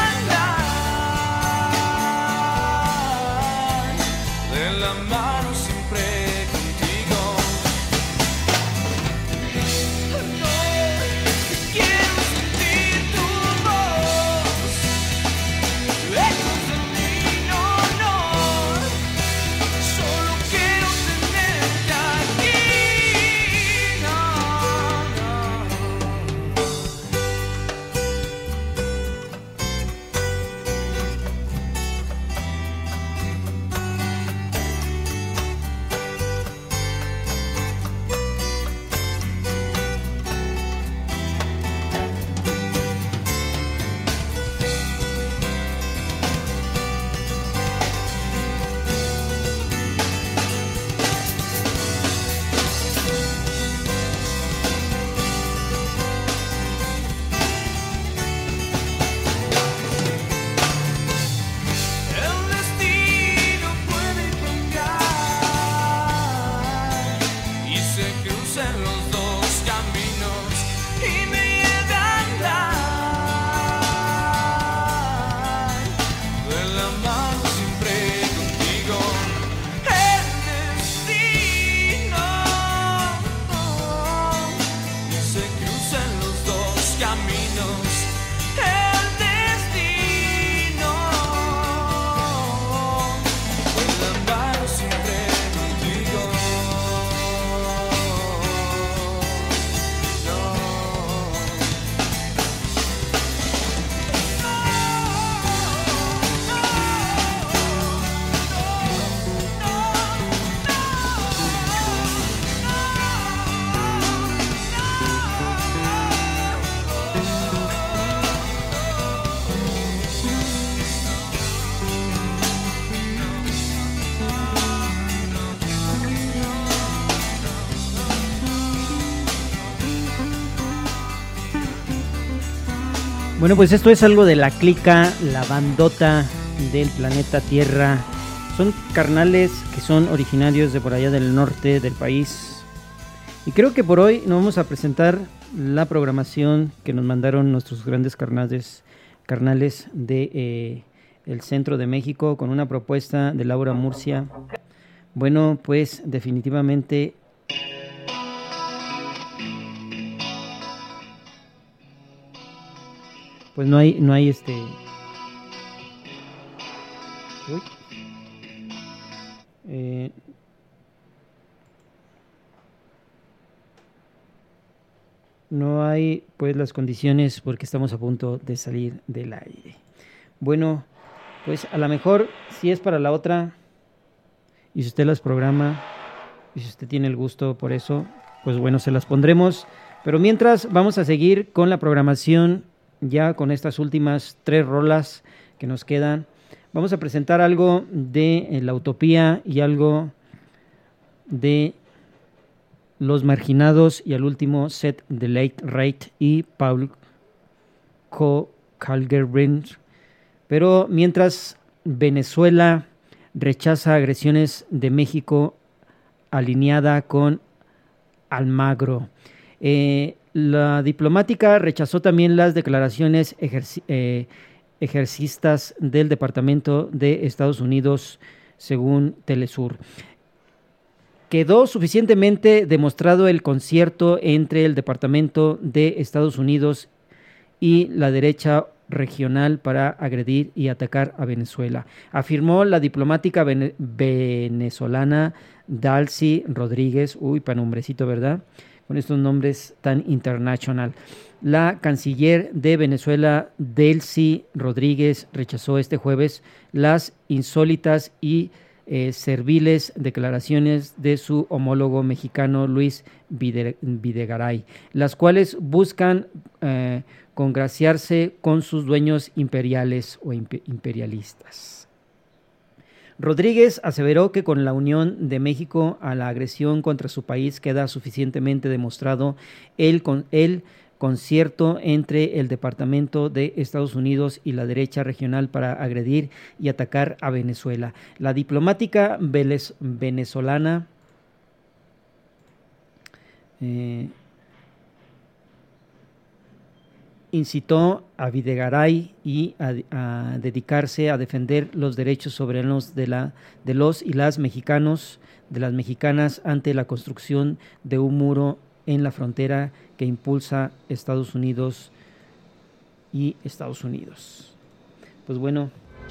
I: andar de la mano siempre contigo. No quiero sentir tu voz, lejos de mí, no, no. Solo quiero tenerte aquí, no, no. El destino puede cambiar y se cruzan los dos caminos y me lleve a andar de la mano siempre contigo. El destino y se cruzan los dos caminos. El destino de la mano siempre contigo. No.
B: Bueno, pues esto es algo de la clica, la bandota del planeta Tierra. Son carnales que son originarios de por allá del norte del país. Y creo que por hoy nos vamos a presentar la programación que nos mandaron nuestros grandes carnales, carnales de eh, el centro de México con una propuesta de Laura Murcia. Bueno, pues definitivamente pues no hay, no hay este... Uy. Eh... No hay pues las condiciones porque estamos a punto de salir del aire. Bueno, pues a lo mejor si es para la otra y si usted las programa y si usted tiene el gusto por eso, pues bueno, se las pondremos. Pero mientras vamos a seguir con la programación. Ya con estas últimas tres rolas que nos quedan, vamos a presentar algo de eh, La Utopía y algo de Los Marginados y al último Set de Late Rate y Paul Kalkbrenner. Pero mientras Venezuela rechaza agresiones de México alineada con Almagro. Eh, La diplomática rechazó también las declaraciones ejerci- eh, ejercistas del Departamento de Estados Unidos, según Telesur. Quedó suficientemente demostrado el concierto entre el Departamento de Estados Unidos y la derecha regional para agredir y atacar a Venezuela, afirmó la diplomática vene- venezolana Dalcy Rodríguez. Uy, para nombrecito, ¿verdad? Con estos nombres tan internacional. La canciller de Venezuela, Delcy Rodríguez, rechazó este jueves las insólitas y eh, serviles declaraciones de su homólogo mexicano Luis Vide- Videgaray, las cuales buscan eh, congraciarse con sus dueños imperiales o imp- imperialistas. Rodríguez aseveró que con la unión de México a la agresión contra su país queda suficientemente demostrado el, con, el concierto entre el Departamento de Estados Unidos y la derecha regional para agredir y atacar a Venezuela. La diplomática venez- venezolana eh, incitó a Videgaray y a, a dedicarse a defender los derechos soberanos de, la, de los y las mexicanos, de las mexicanas ante la construcción de un muro en la frontera que impulsa Estados Unidos y Estados Unidos. Pues bueno,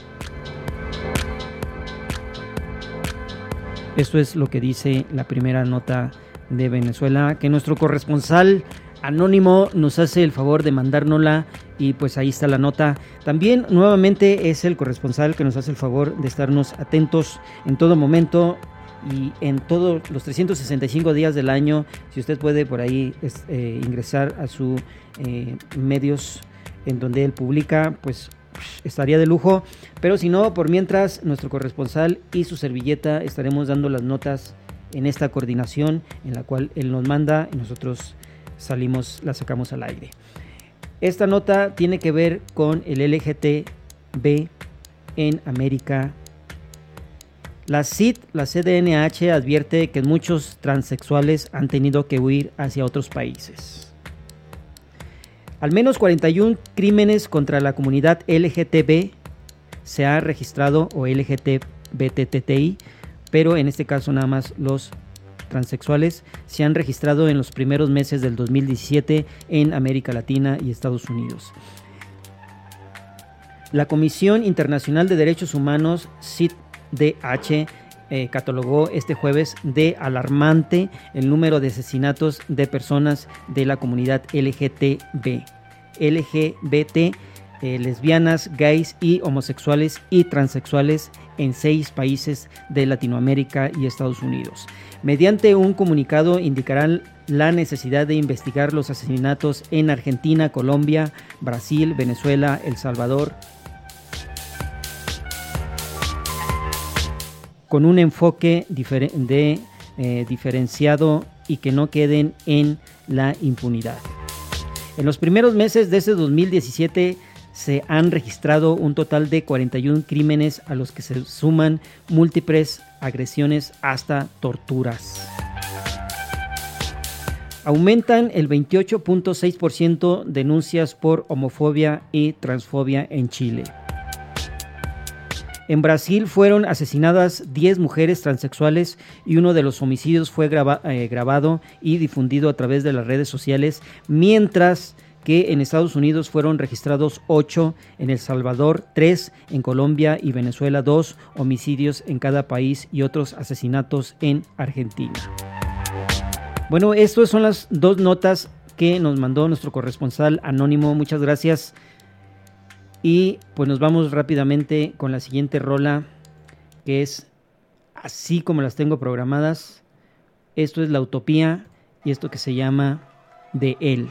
B: esto es lo que dice la primera nota de Venezuela, que nuestro corresponsal anónimo nos hace el favor de mandárnosla, y pues ahí está la nota. También nuevamente es el corresponsal que nos hace el favor de estarnos atentos en todo momento y en todos los trescientos sesenta y cinco días del año. Si usted puede por ahí es, eh, ingresar a sus eh, medios en donde él publica, pues estaría de lujo, pero si no, por mientras nuestro corresponsal y su servilleta estaremos dando las notas en esta coordinación en la cual él nos manda y nosotros salimos, la sacamos al aire. Esta nota tiene que ver con el L G T B en América. La C I D, la C D N H, advierte que muchos transexuales han tenido que huir hacia otros países. Al menos cuarenta y uno crímenes contra la comunidad L G T B se ha registrado, o L G T B T T I, pero en este caso nada más los transexuales se han registrado en los primeros meses del dos mil diecisiete en América Latina y Estados Unidos. La Comisión Internacional de Derechos Humanos, C I D H, eh, catalogó este jueves de alarmante el número de asesinatos de personas de la comunidad L G T B, L G B T, eh, lesbianas, gays y homosexuales y transexuales en seis países de Latinoamérica y Estados Unidos. Mediante un comunicado indicarán la necesidad de investigar los asesinatos en Argentina, Colombia, Brasil, Venezuela, El Salvador, con un enfoque difer- de, eh, diferenciado y que no queden en la impunidad. En los primeros meses de este dos mil diecisiete se han registrado un total de cuarenta y uno crímenes a los que se suman múltiples agresiones hasta torturas. Aumentan el veintiocho punto seis por ciento denuncias por homofobia y transfobia en Chile. En Brasil fueron asesinadas diez mujeres transexuales y uno de los homicidios fue graba, eh, grabado y difundido a través de las redes sociales, mientras que en Estados Unidos fueron registrados ocho, en El Salvador tres, en Colombia y Venezuela dos homicidios en cada país y otros asesinatos en Argentina. Bueno, estas son las dos notas que nos mandó nuestro corresponsal anónimo. Muchas gracias. Y pues nos vamos rápidamente con la siguiente rola, que es así como las tengo programadas. Esto es La Utopía y esto que se llama De Él.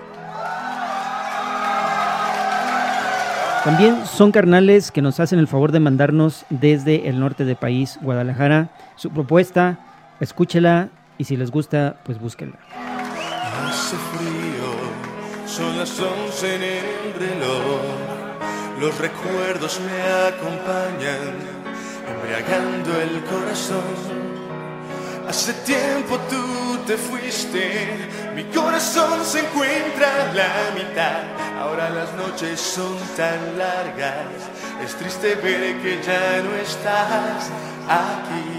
B: También son carnales que nos hacen el favor de mandarnos desde el norte del país, Guadalajara, su propuesta. Escúchela y si les gusta, pues búsquenla.
I: Hace frío, son las once en el reloj. Los recuerdos me acompañan, embriagando el corazón. Hace tiempo tú te fuiste, mi corazón se encuentra a la mitad. Ahora las noches son tan largas, es triste ver que ya no estás aquí.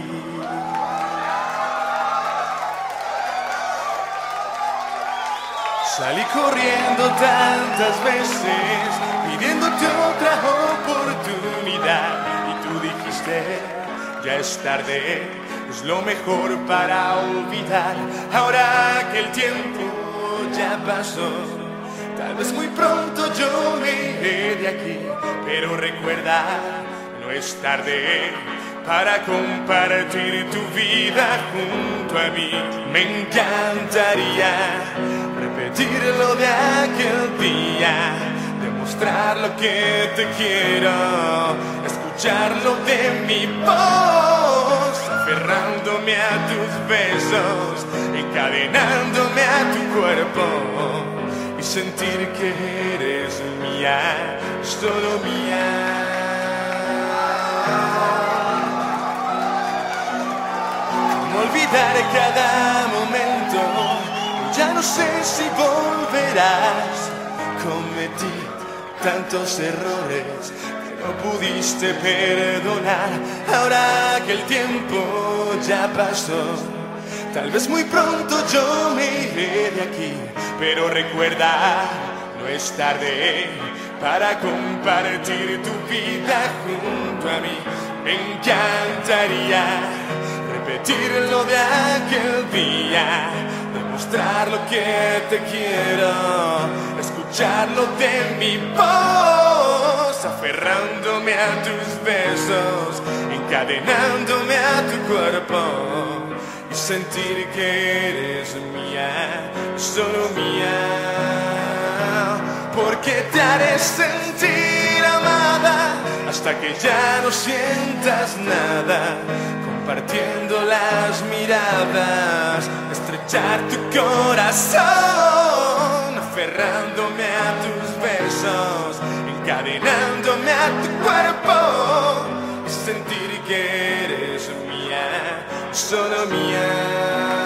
I: Salí corriendo tantas veces, pidiéndote otra oportunidad, y tú dijiste, ya es tarde, es lo mejor para olvidar. Ahora que el tiempo ya pasó, tal vez muy pronto yo me iré de aquí, pero recuerda, no es tarde, para compartir tu vida junto a mí. Me encantaría repetir lo de aquel día, demostrar lo que te quiero, escucharlo de mi voz, aferrándome a tus besos, encadenándome a tu cuerpo y sentir que eres mía, solo mía. Cómo olvidar cada momento, ya no sé si volverás. Cometí tantos errores que no pudiste perdonar. Ahora que el tiempo ya pasó, tal vez muy pronto yo me iré de aquí, pero recuerda, no es tarde para compartir tu vida junto a mí. Me encantaría repetir lo de aquel día, demostrar lo que te quiero, escucharlo de mi voz, aferrándome a tus besos, encadenándome a tu cuerpo y sentir que eres mía, solo mía. Porque te haré sentir amada hasta que ya no sientas nada, compartiendo las miradas, estrechar tu corazón, aferrándome a tus besos, encadenándome a tu cuerpo y sentir que eres mía, solo mía.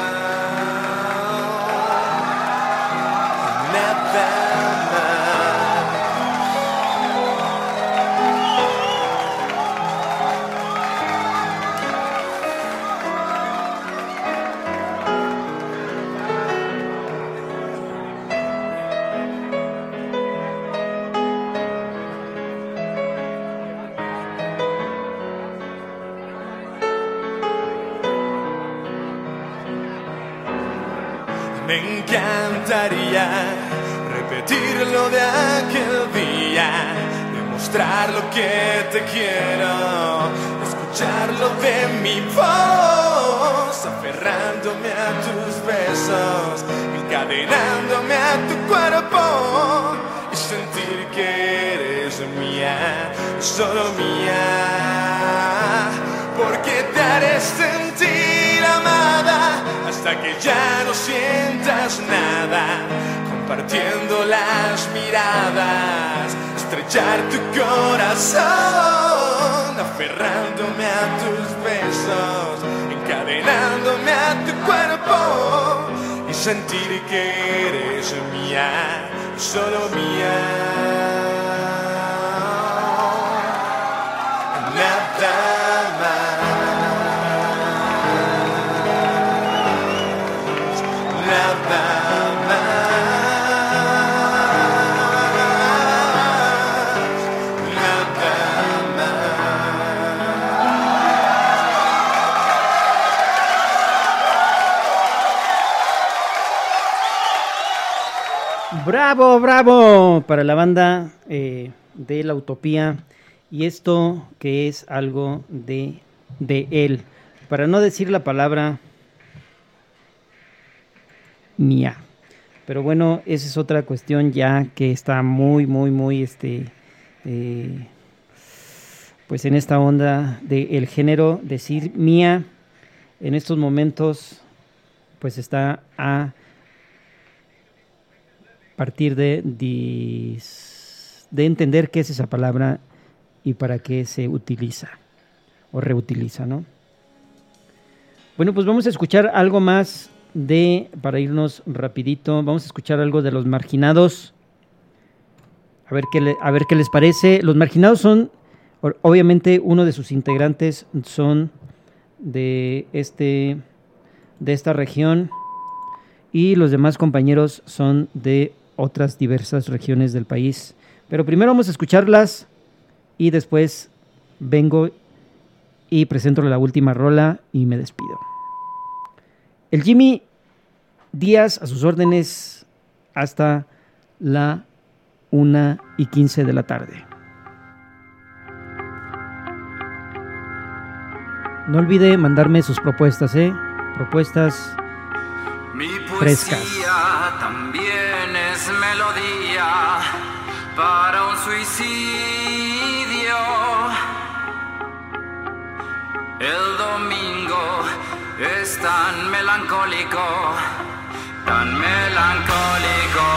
I: Me encantaría repetir lo de aquel día, demostrar lo que te quiero, escucharlo de mi voz, aferrándome a tus besos, encadenándome a tu cuerpo y sentir que eres mía, solo mía. Porque te haré sentir amada hasta que ya no sientas nada, compartiendo las miradas, estrechar tu corazón, aferrándome a tus besos, encadenándome a tu cuerpo y sentir que eres mía, solo mía. Nada más.
B: Bravo, bravo para la banda eh, de La Utopía, y esto que es algo de, de él, para no decir la palabra mía. Pero bueno, esa es otra cuestión ya que está muy, muy, muy, este, eh, pues en esta onda del género. Decir mía en estos momentos, pues está a partir de, de entender qué es esa palabra y para qué se utiliza o reutiliza, ¿no? Bueno, pues vamos a escuchar algo más de, para irnos rapidito, vamos a escuchar algo de Los Marginados, a ver qué, le, a ver qué les parece. Los Marginados son, obviamente, uno de sus integrantes son de, este, de esta región, y los demás compañeros son de otras diversas regiones del país. Pero primero vamos a escucharlas y después vengo y presento la última rola y me despido. El Jimmy Díaz a sus órdenes hasta la una y quince de la tarde. No olvide mandarme sus propuestas, ¿eh? Propuestas
J: Mi
B: frescas.
J: poesía también es melodía para un suicidio. El domingo es tan melancólico, tan melancólico.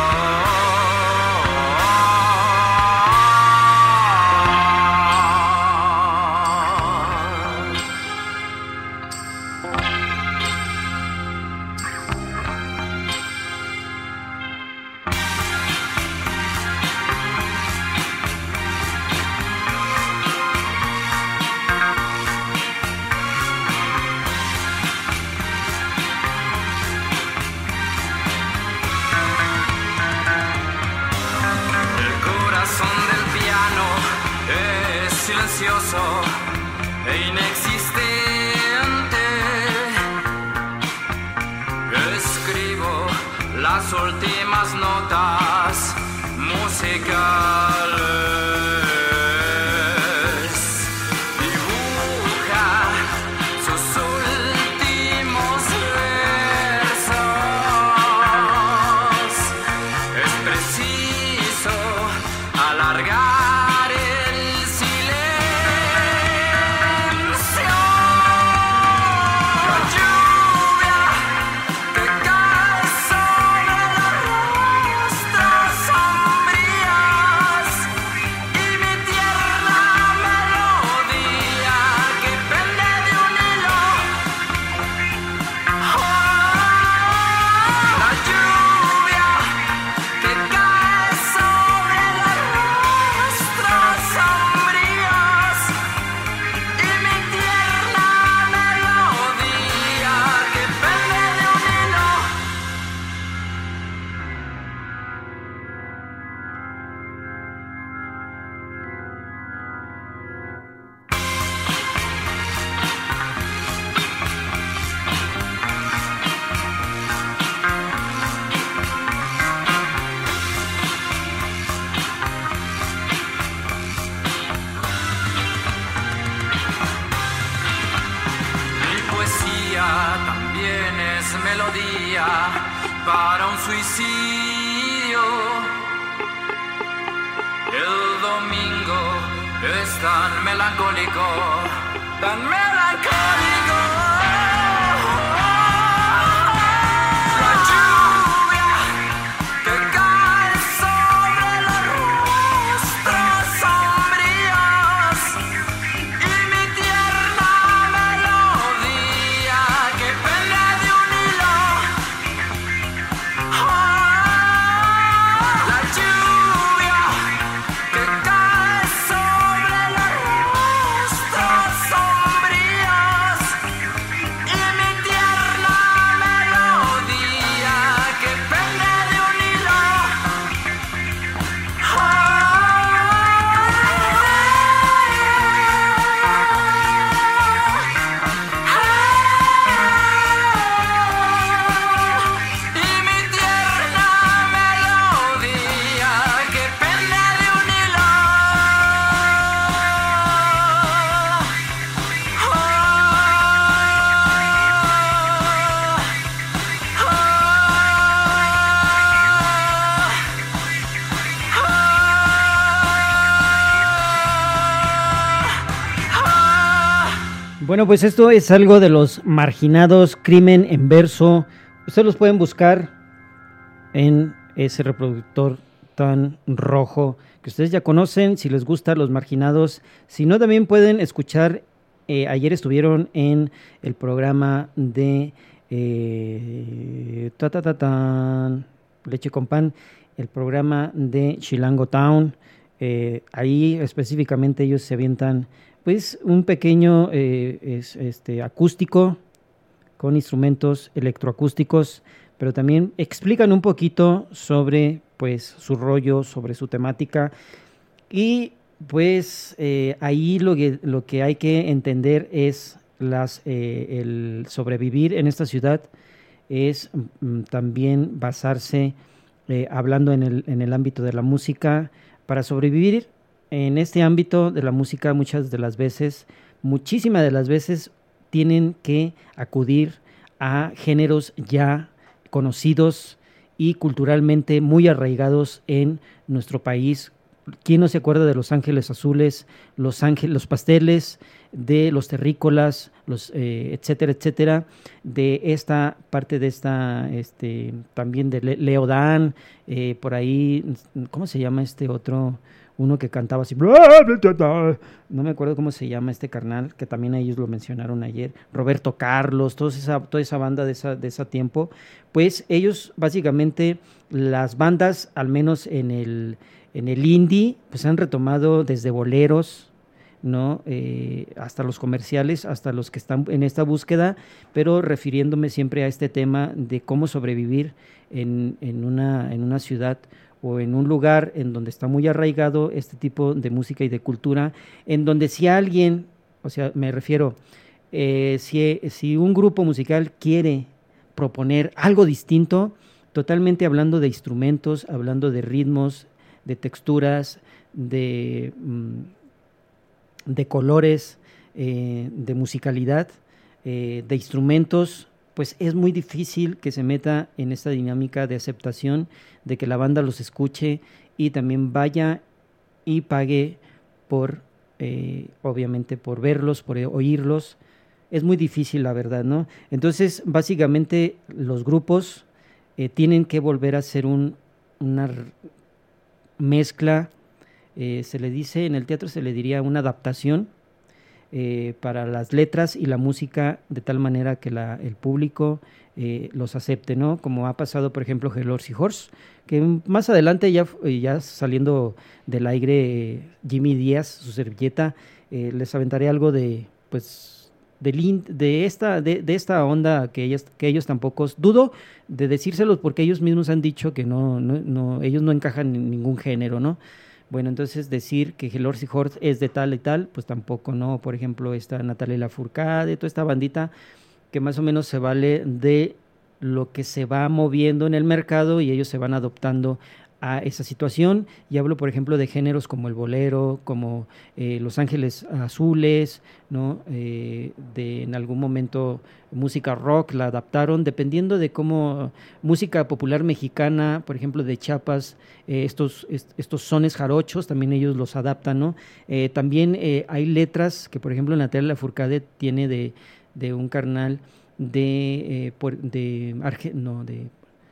J: Silencioso e inexistente, escribo las últimas notas musicales, dibuja sus últimos versos. Es preciso alargar para un suicidio. El domingo es tan melancólico, tan melancólico. La lluvia que cae sobre los rostros sombríos y mi tierna melodía que pende de un hilo. La lluvia que cae sobre los rostros sombríos y mi tierna melodía que pende de un hilo. Y mi tierna melodía que pende de un hilo.
B: Bueno, pues esto es algo de Los Marginados, Crimen en Verso. Ustedes los pueden buscar en ese reproductor tan rojo que ustedes ya conocen, si les gusta Los Marginados. Si no, también pueden escuchar, eh, ayer estuvieron en el programa de eh, ta, ta, ta, tan, Leche con Pan, el programa de Chilango Town. Eh, ahí específicamente ellos se avientan pues un pequeño eh, es, este, acústico con instrumentos electroacústicos, pero también explican un poquito sobre pues su rollo, sobre su temática, y pues eh, ahí lo que, lo que hay que entender es las, eh, el sobrevivir en esta ciudad es mm, también basarse, eh, hablando en el, en el ámbito de la música, para sobrevivir en este ámbito de la música muchas de las veces, muchísimas de las veces, tienen que acudir a géneros ya conocidos y culturalmente muy arraigados en nuestro país. ¿Quién no se acuerda de Los Ángeles Azules, Los Ángeles, los pasteles, de los terrícolas, los eh, etcétera, etcétera, de esta parte de esta, este, también de Le- Leodán, eh, por ahí, ¿cómo se llama este otro? Uno que cantaba así, no me acuerdo cómo se llama este carnal, que también ellos lo mencionaron ayer, Roberto Carlos, toda esa, toda esa banda de, esa, de ese tiempo, pues ellos básicamente, las bandas, al menos en el, en el indie, pues han retomado desde boleros, ¿no? Eh, hasta los comerciales, hasta los que están en esta búsqueda, pero refiriéndome siempre a este tema de cómo sobrevivir en, en, una, en una ciudad o en un lugar en donde está muy arraigado este tipo de música y de cultura, en donde si alguien, o sea, me refiero, eh, si, si un grupo musical quiere proponer algo distinto, totalmente hablando de instrumentos, hablando de ritmos, de texturas, de... Mmm, de colores, eh, de musicalidad, eh, de instrumentos, pues es muy difícil que se meta en esta dinámica de aceptación, de que la banda los escuche y también vaya y pague por, eh, obviamente, por verlos, por oírlos. Es muy difícil, la verdad, ¿no? Entonces, básicamente, los grupos eh, tienen que volver a hacer un, una mezcla. Eh, se le dice, en el teatro se le diría una adaptación eh, para las letras y la música, de tal manera que la, el público eh, los acepte, ¿no? Como ha pasado, por ejemplo, Hello Seahorse, que más adelante, ya, ya saliendo del aire, Jimmy Díaz, su servilleta, eh, les aventaré algo de, pues, de, de, esta, de, de esta onda que, ellas, que ellos tampoco, dudo de decírselos porque ellos mismos han dicho que no, no, no ellos no encajan en ningún género, ¿no? Bueno, entonces decir que Hello Seahorse es de tal y tal, pues tampoco, ¿no? Por ejemplo, esta Natalia Lafourcade, toda esta bandita que más o menos se vale de lo que se va moviendo en el mercado y ellos se van adoptando a esa situación. Y hablo, por ejemplo, de géneros como el bolero, como eh, Los Ángeles Azules, ¿no? Eh, de en algún momento música rock la adaptaron, dependiendo de cómo música popular mexicana, por ejemplo, de Chiapas, eh, estos, est- estos sones jarochos, también ellos los adaptan, ¿no? Eh, también eh, hay letras que, por ejemplo, Natalia Lafourcade tiene de, de un carnal de, eh, por, de, Arge- no, de,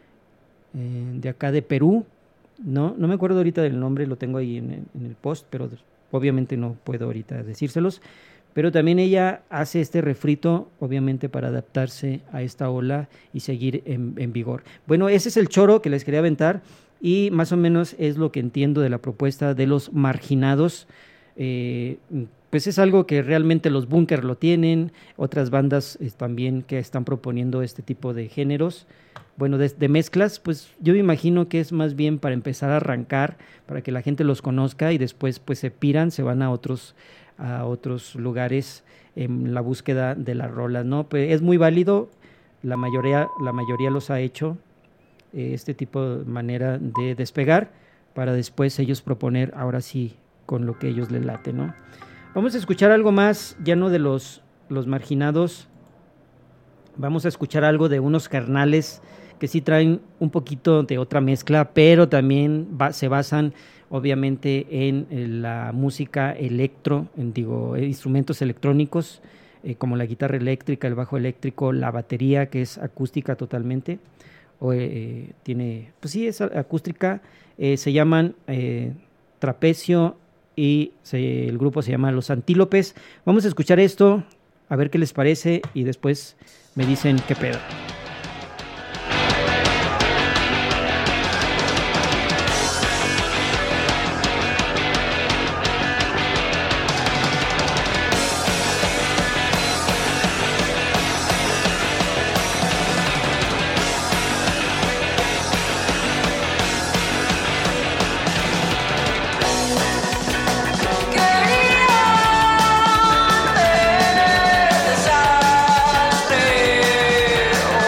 B: eh, de acá de Perú. No, no me acuerdo ahorita del nombre, lo tengo ahí en, en el post, pero obviamente no puedo ahorita decírselos. Pero también ella hace este refrito, obviamente, para adaptarse a esta ola y seguir en, en vigor. Bueno, ese es el choro que les quería aventar y más o menos es lo que entiendo de la propuesta de Los Marginados. Eh, pues es algo que realmente los Búnker lo tienen, otras bandas eh, también que están proponiendo este tipo de géneros. Bueno, de, de mezclas, pues yo me imagino que es más bien para empezar a arrancar, para que la gente los conozca y después pues se piran, se van a otros, a otros lugares en la búsqueda de las rolas, ¿no? Pues es muy válido, la mayoría, la mayoría los ha hecho, eh, este tipo de manera de despegar, para después ellos proponer, ahora sí, con lo que ellos les late, ¿no? Vamos a escuchar algo más, ya no de los, los Marginados, vamos a escuchar algo de unos carnales que sí traen un poquito de otra mezcla, pero también va, se basan obviamente en, en la música electro, en, digo, instrumentos electrónicos, eh, como la guitarra eléctrica, el bajo eléctrico, la batería, que es acústica totalmente, o eh, tiene, pues sí, es acústica, eh, se llaman eh, Trapecio y se, el grupo se llama Los Antílopes. Vamos a escuchar esto, a ver qué les parece y después me dicen qué pedo.
J: Desastre,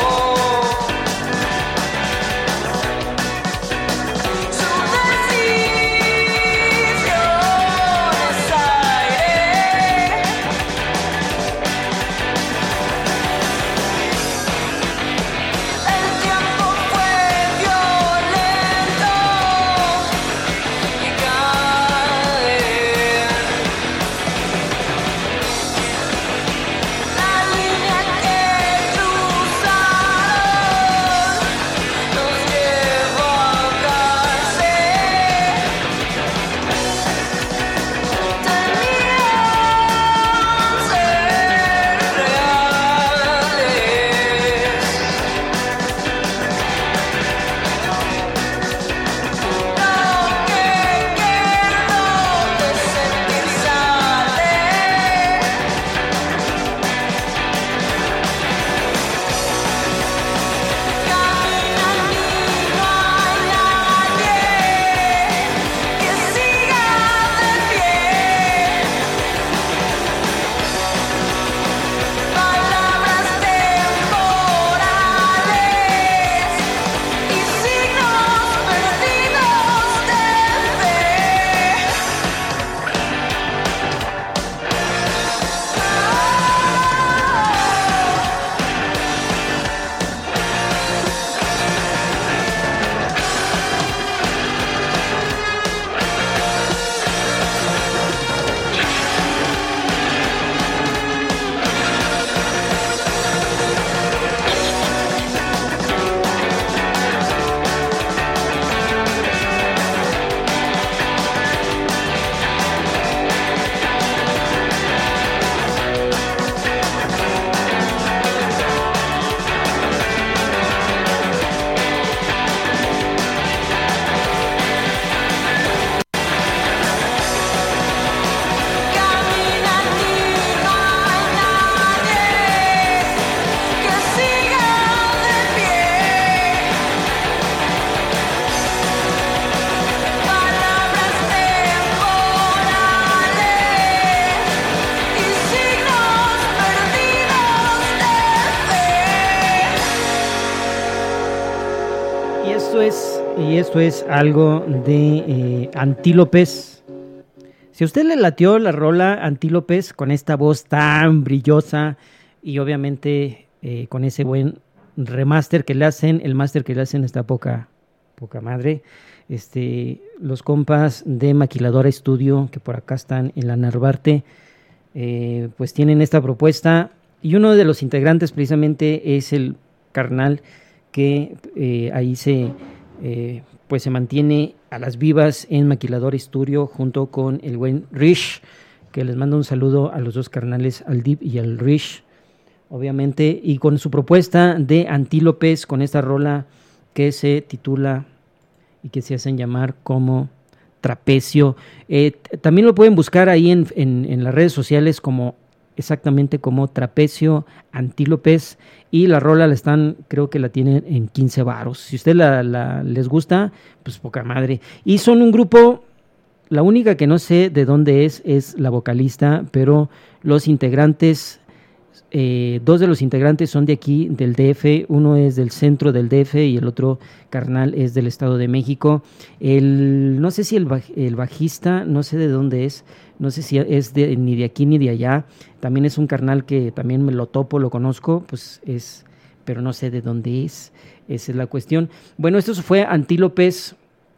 B: Y esto es algo de eh, Antílopes. Si a usted le latió la rola Antílopes con esta voz tan brillosa y obviamente eh, con ese buen remaster que le hacen, el máster que le hacen está poca, poca madre. Este, los compas de Maquiladora Estudio, que por acá están en la Narvarte, eh, pues tienen esta propuesta. Y uno de los integrantes precisamente es el carnal que eh, ahí se, eh, pues se mantiene a las vivas en Maquiladora Estudio junto con el buen Rich, que les mando un saludo a los dos carnales, al Deep y al Rich, obviamente, y con su propuesta de Antílopes, con esta rola que se titula y que se hacen llamar como Trapecio. Eh, también lo pueden buscar ahí en, en, en las redes sociales como exactamente como Trapecio Antílopes, y la rola la están, creo que la tienen en quince varos. Si usted la, la les gusta, pues poca madre. Y son un grupo, la única que no sé de dónde es, es la vocalista, pero los integrantes, eh, dos de los integrantes son de aquí, del D F, uno es del centro del D F y el otro carnal es del Estado de México. El, no sé si el, baj, el bajista, no sé de dónde es, no sé si es de, ni de aquí ni de allá. También es un carnal que también me lo topo, lo conozco, pues es, pero no sé de dónde es. Esa es la cuestión. Bueno, esto fue Antílopes.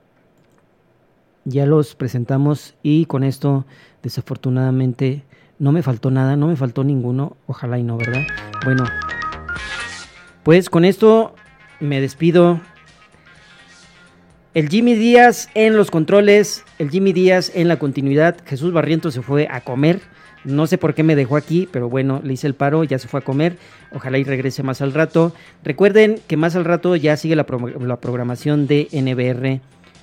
B: Ya los presentamos y con esto, desafortunadamente, no me faltó nada, no me faltó ninguno. Ojalá y no, ¿verdad? Bueno, pues con esto me despido. El Jimmy Díaz en los controles, el Jimmy Díaz en la continuidad. Jesús Barrientos se fue a comer. No sé por qué me dejó aquí, pero bueno, le hice el paro, ya se fue a comer. Ojalá y regrese más al rato. Recuerden que más al rato ya sigue la, pro- la programación de N B R.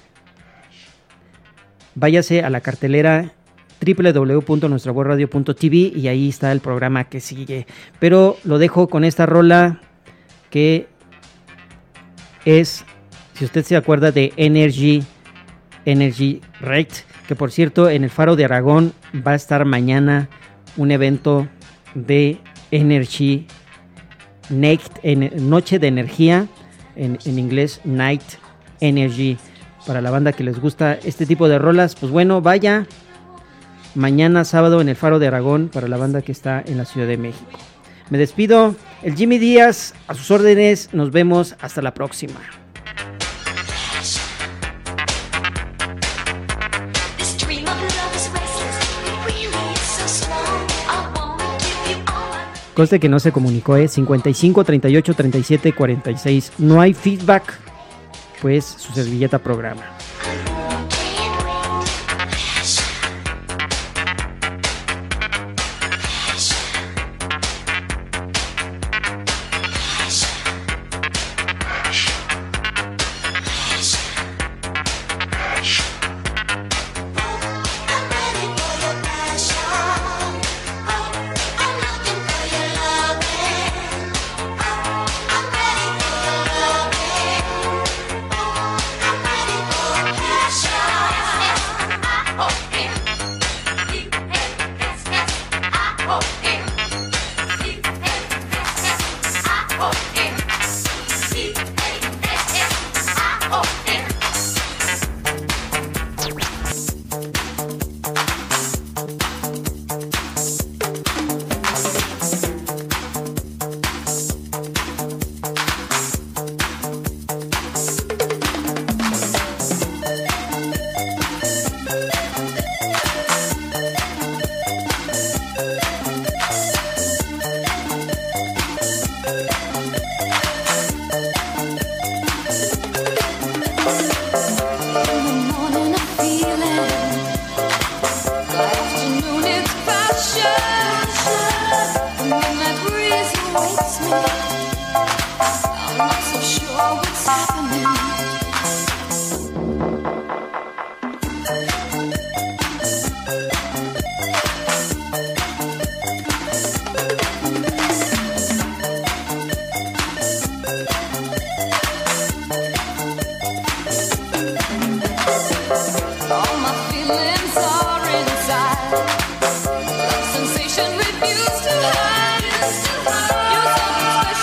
B: Váyase a la cartelera doble u doble u doble u punto nuestra voz radio punto t v y ahí está el programa que sigue. Pero lo dejo con esta rola que es, si usted se acuerda de Energy, Energy Rate, que por cierto en el Faro de Aragón va a estar mañana un evento de Energy Night, en, Noche de Energía, en, en inglés Night Energy, para la banda que les gusta este tipo de rolas. Pues bueno, vaya mañana sábado en el Faro de Aragón para la banda que está en la Ciudad de México. Me despido, el Jimmy Díaz a sus órdenes, nos vemos hasta la próxima. Conste que no se comunicó, ¿eh? cincuenta y cinco, treinta y ocho, treinta y siete, cuarenta y seis. No hay feedback, pues su servilleta programa.
J: Sensation refused to hide. You're something special.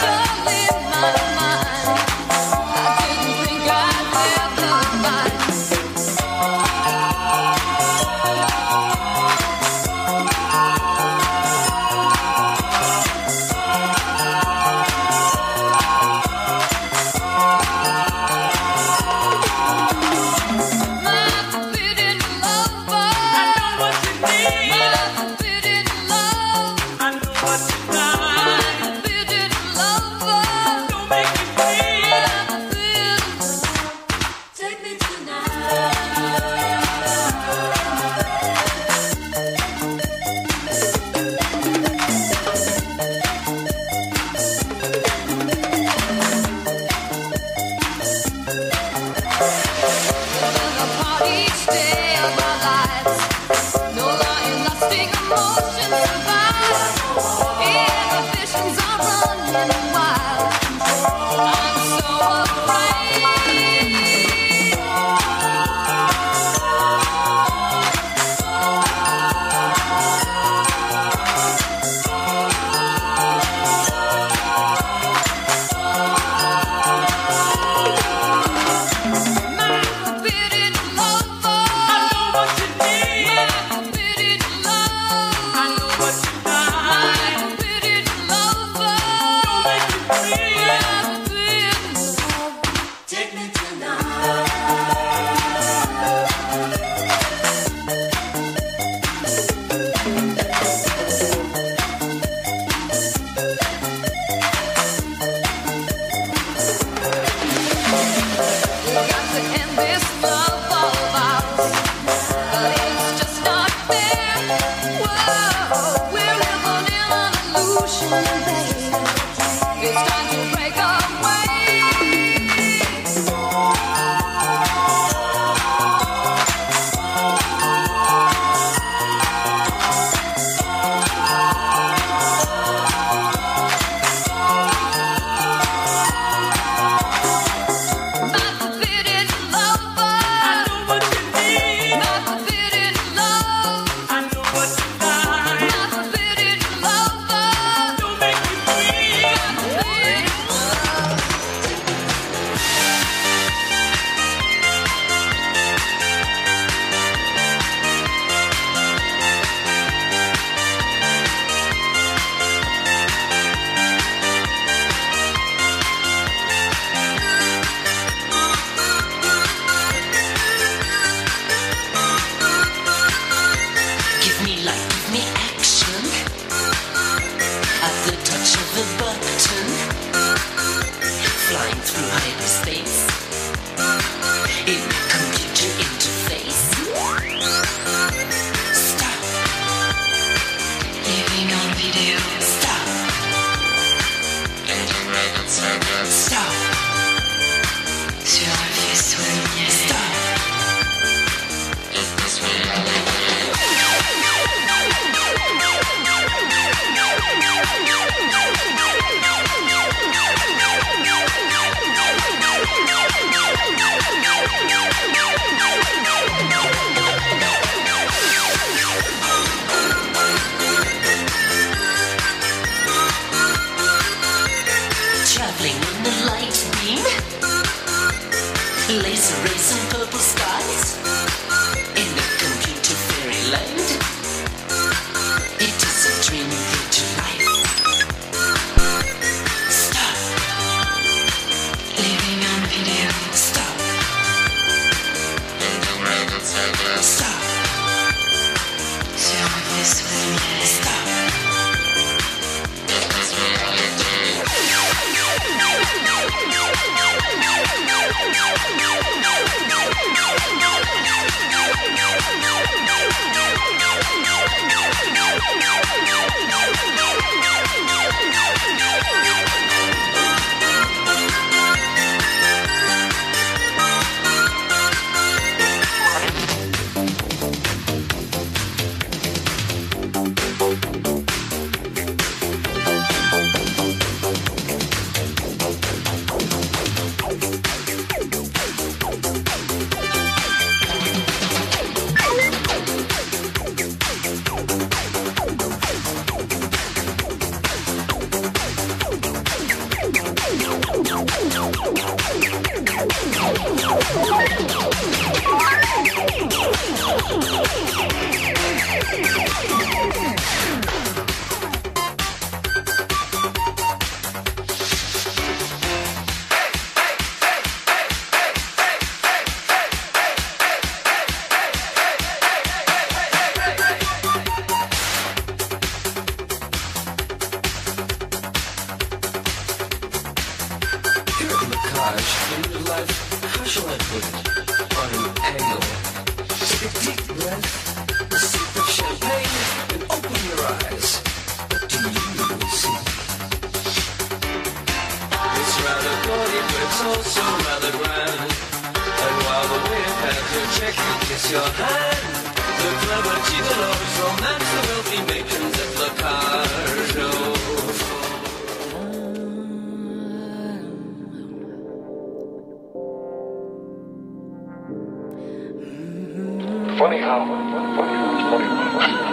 K: Funny how, funny how, funny how.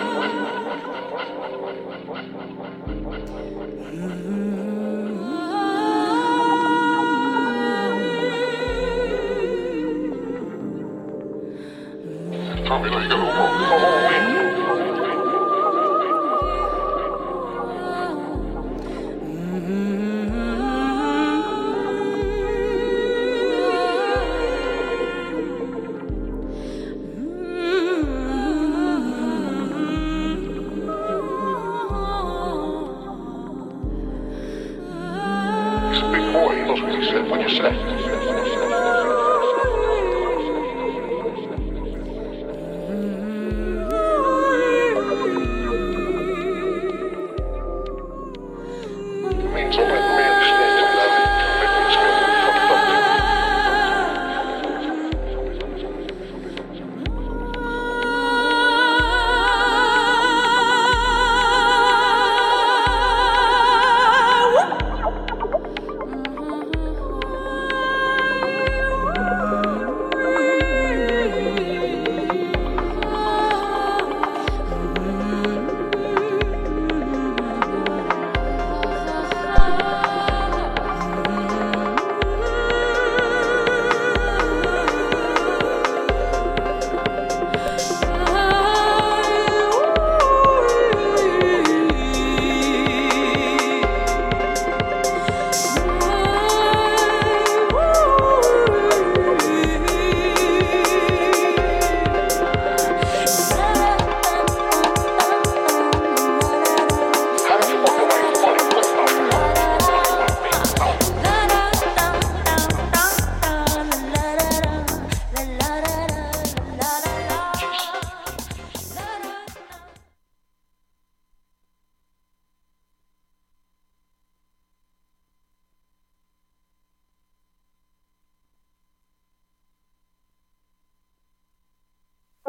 K: Tommy, let's go. Follow me. Speak more, he lost what he said when you said.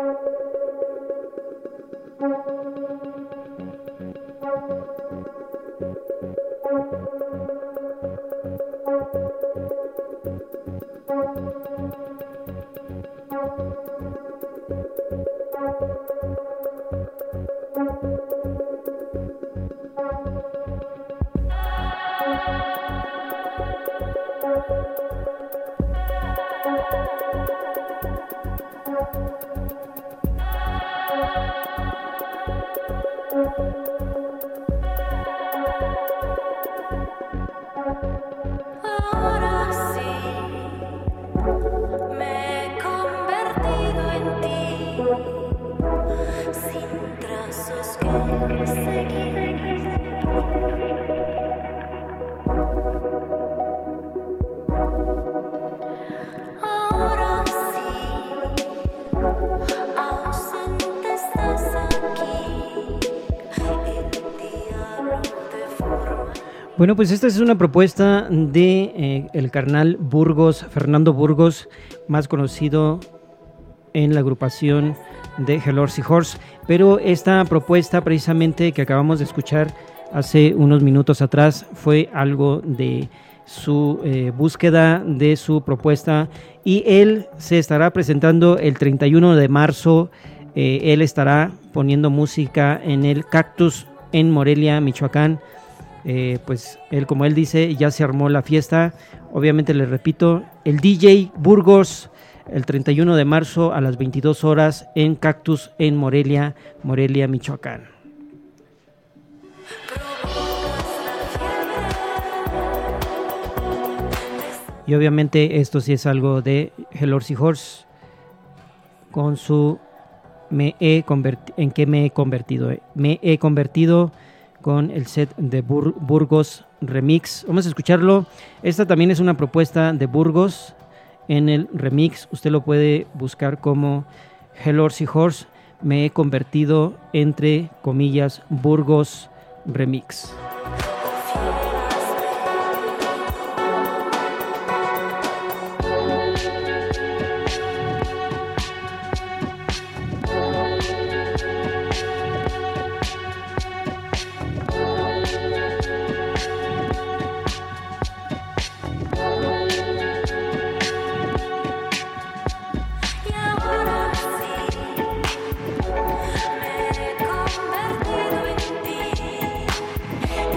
L: Ahora sí, me he convertido en ti, sin trazos que seguir. Ahora sí, ausente estás aquí, el diablo de forma.
B: Bueno, pues esta es una propuesta de eh, el carnal Burgos, Fernando Burgos, más conocido en la agrupación de Hell Horsey Horse, pero esta propuesta precisamente que acabamos de escuchar hace unos minutos atrás fue algo de su eh, búsqueda, de su propuesta, y él se estará presentando el treinta y uno de marzo. Eh, él estará poniendo música en el Cactus en Morelia, Michoacán. Eh, pues él, como él dice, ya se armó la fiesta. Obviamente, les repito, el D J Burgos, el treinta y uno de marzo a las veintidós horas en Cactus en Morelia, Morelia, Michoacán. Y obviamente esto sí es algo de Hell Horsey Horse con su me he convertido, ¿en qué me he convertido? Me he convertido con el set de Bur- Burgos Remix. Vamos a escucharlo. Esta también es una propuesta de Burgos en el remix. Usted lo puede buscar como Hell Horsey Horse. Me he convertido, entre comillas, Burgos Remix.
L: Y ahora sí, me he convertido en ti,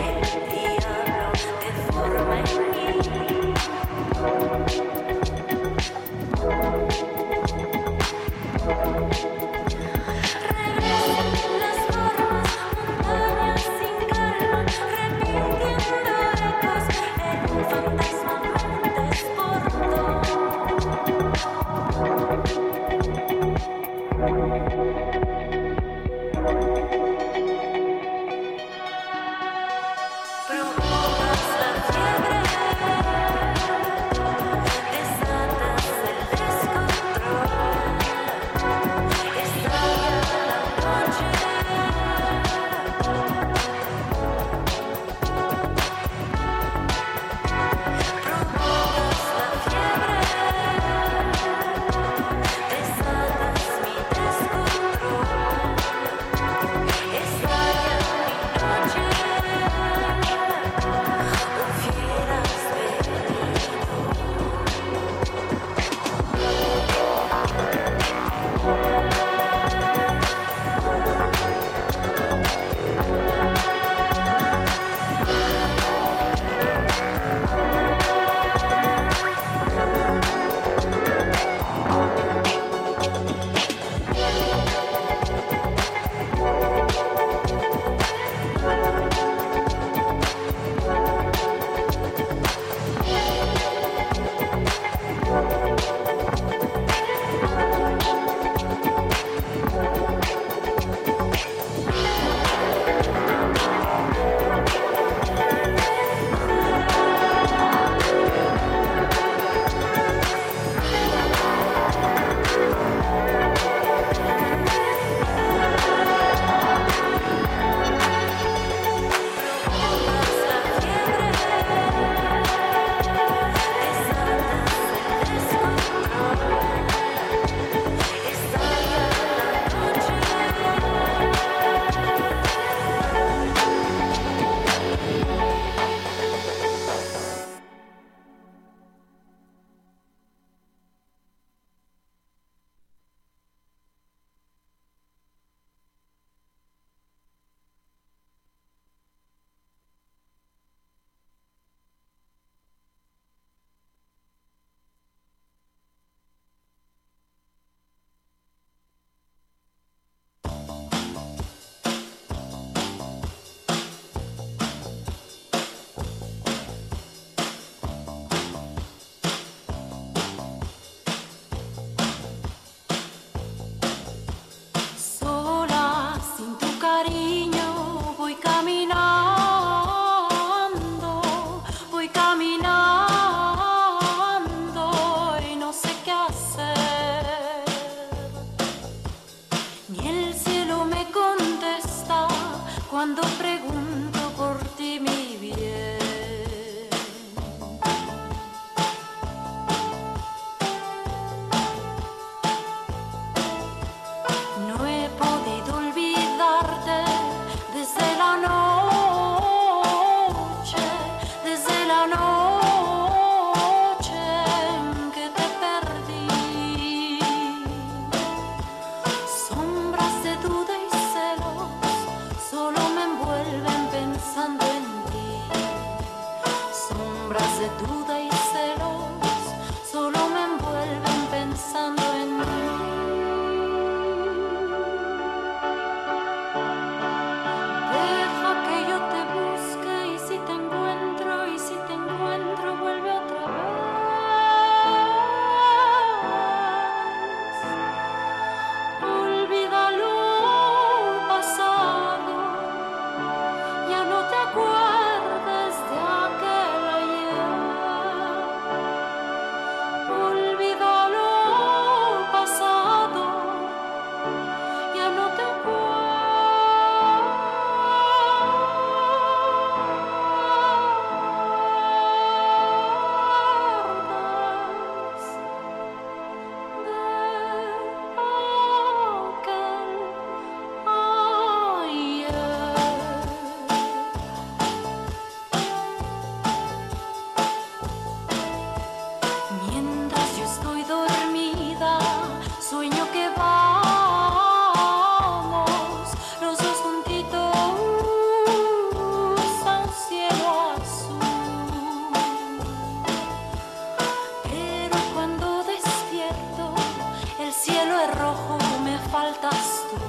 L: rojo me faltas tú.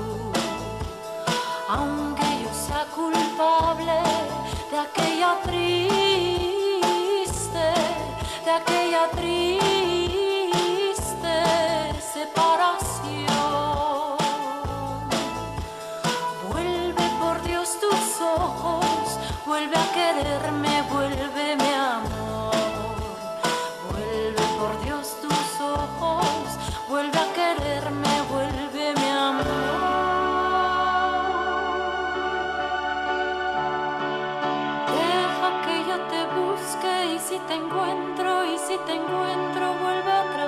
L: Aunque yo sea culpable de aquella triste, de aquella triste separación. Vuelve por Dios tus ojos, vuelve a quererme, vuelve mi amor. Vuelve por Dios tus ojos, vuelve a quererme, vuelve mi amor. Deja que yo te busque y si te encuentro, y si te encuentro, vuelve otra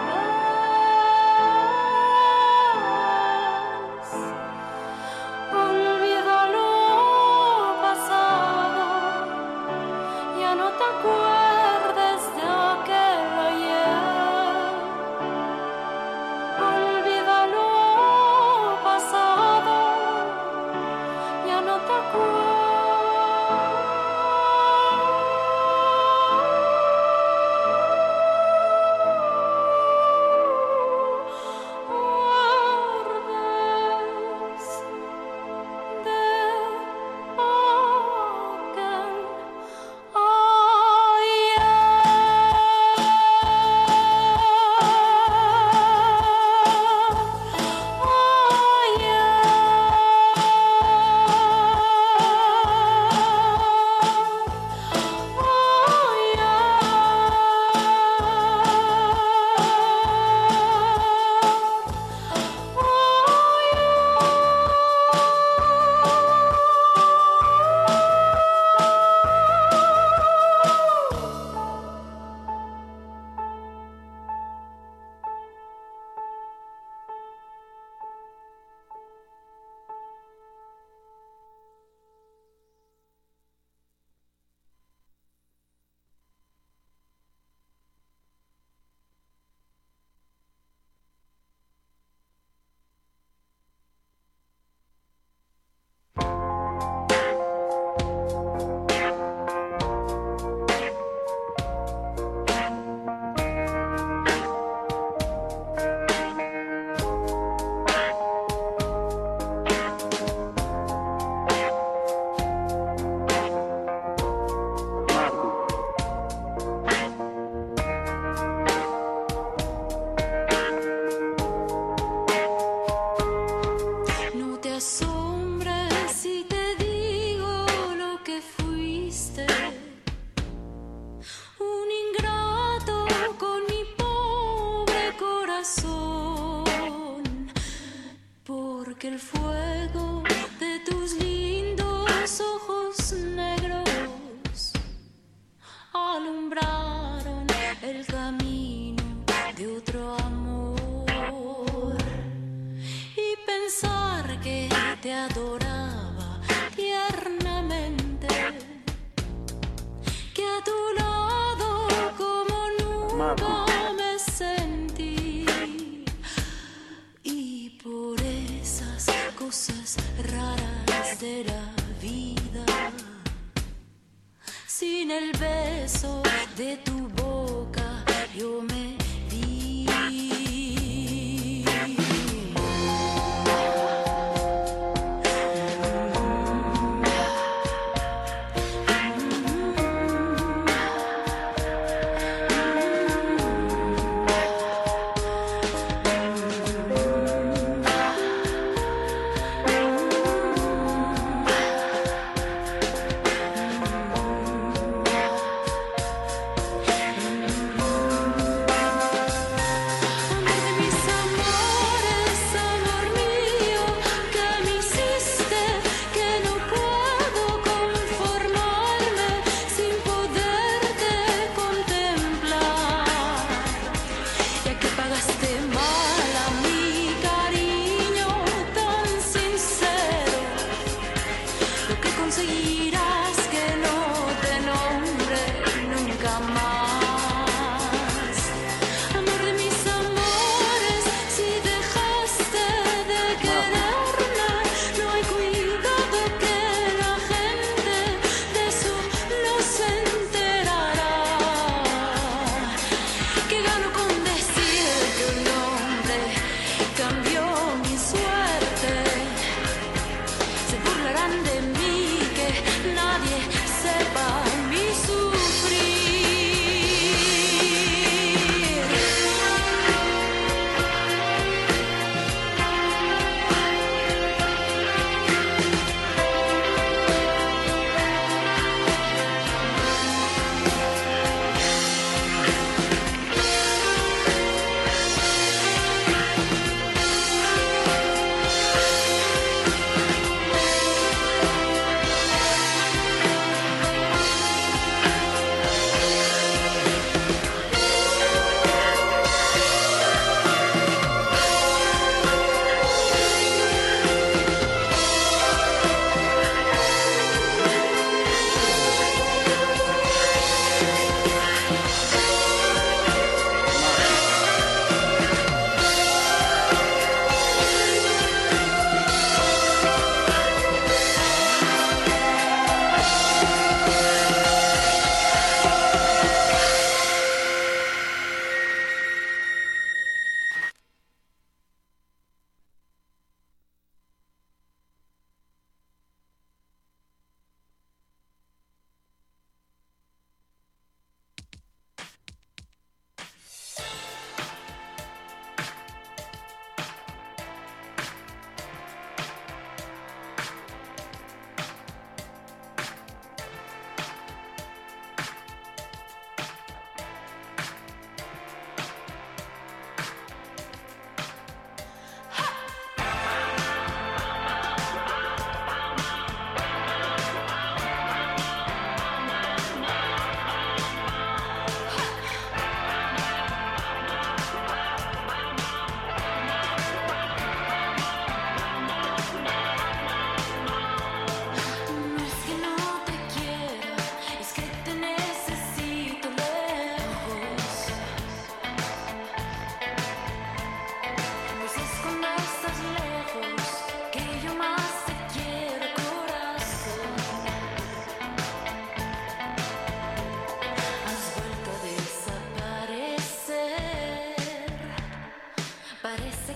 L: vez. Olvida lo pasado, ya no te acuerdes de aquel ayer. Olvida lo pasado, ya no te acuerdes de aquel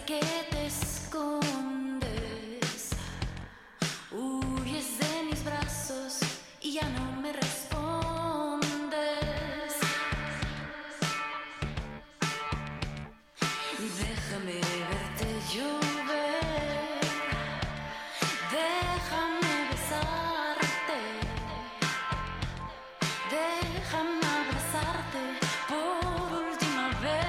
L: que te escondes, huyes de mis brazos y ya no me respondes. Déjame verte llover, déjame besarte, déjame abrazarte por última vez.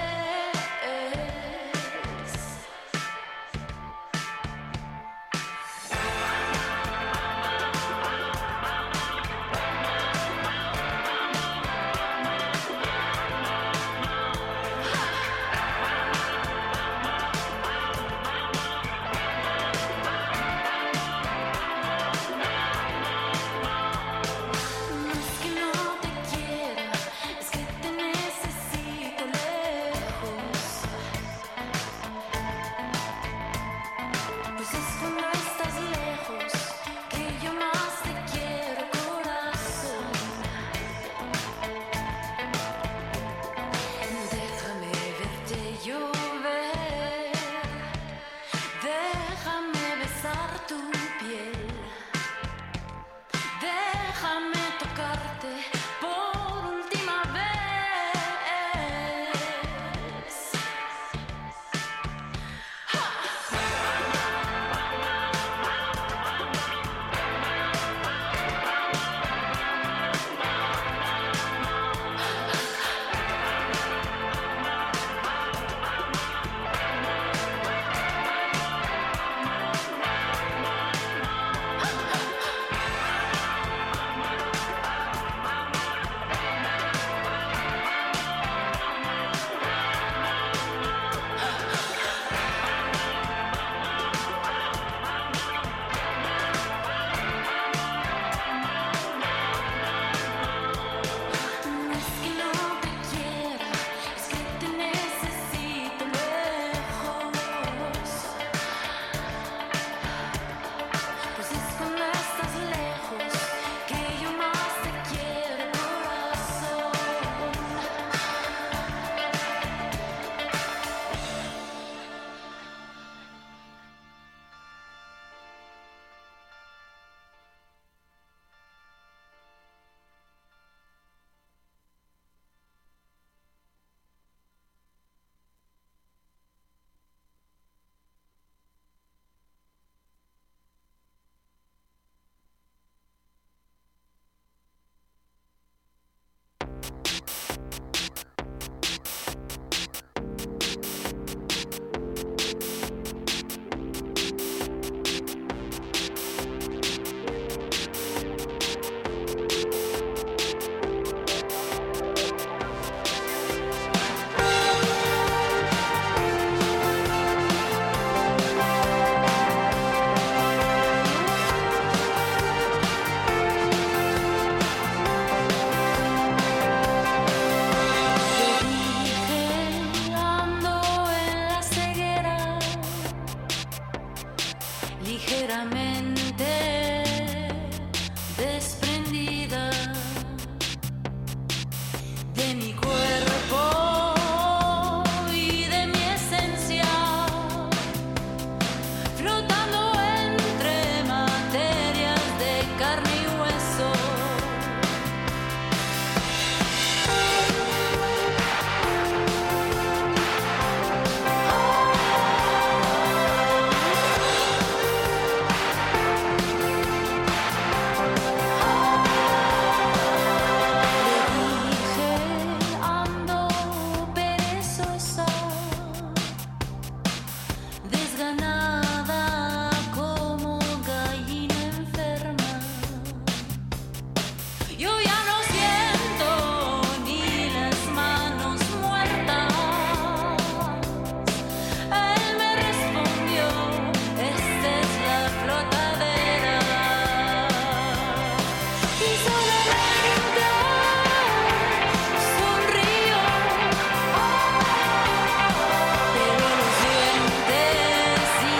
L: Pero los dientes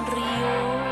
L: sonrió.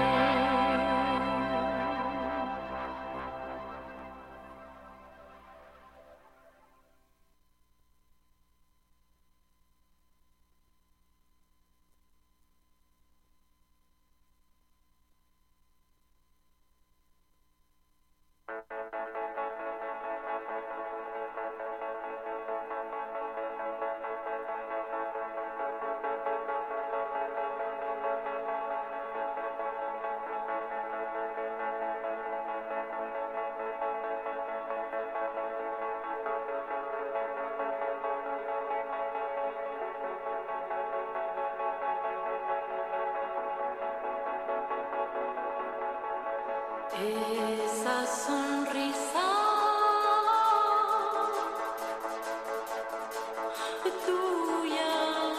L: Esa sonrisa tuya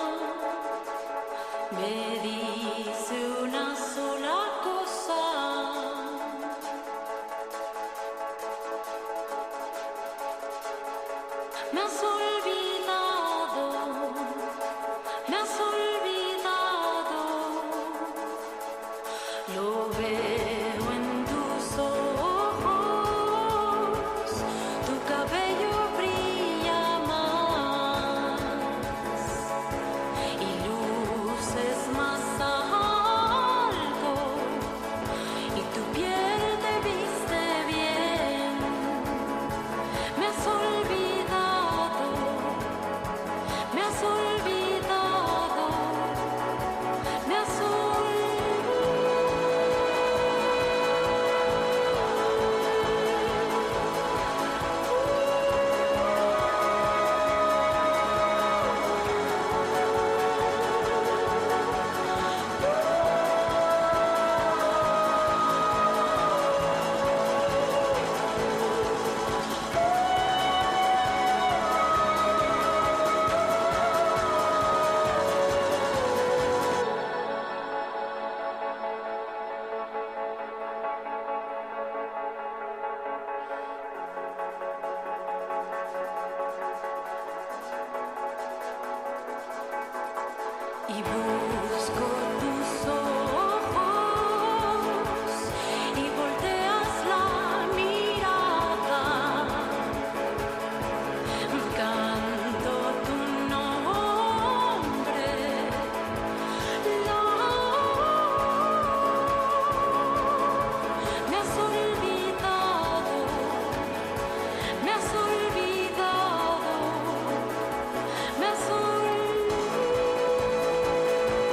L: me dice una sola cosa. Me has olvidado, me has olvidado. Lo veo en tus ojos, tu cabello brilla más y luces más alto y tu piel te viste bien. Me has olvidado, me has olvidado, me has y busco tus ojos y volteas la mirada, canto tu nombre, la... me has olvidado, me has olvidado, me has olvidado.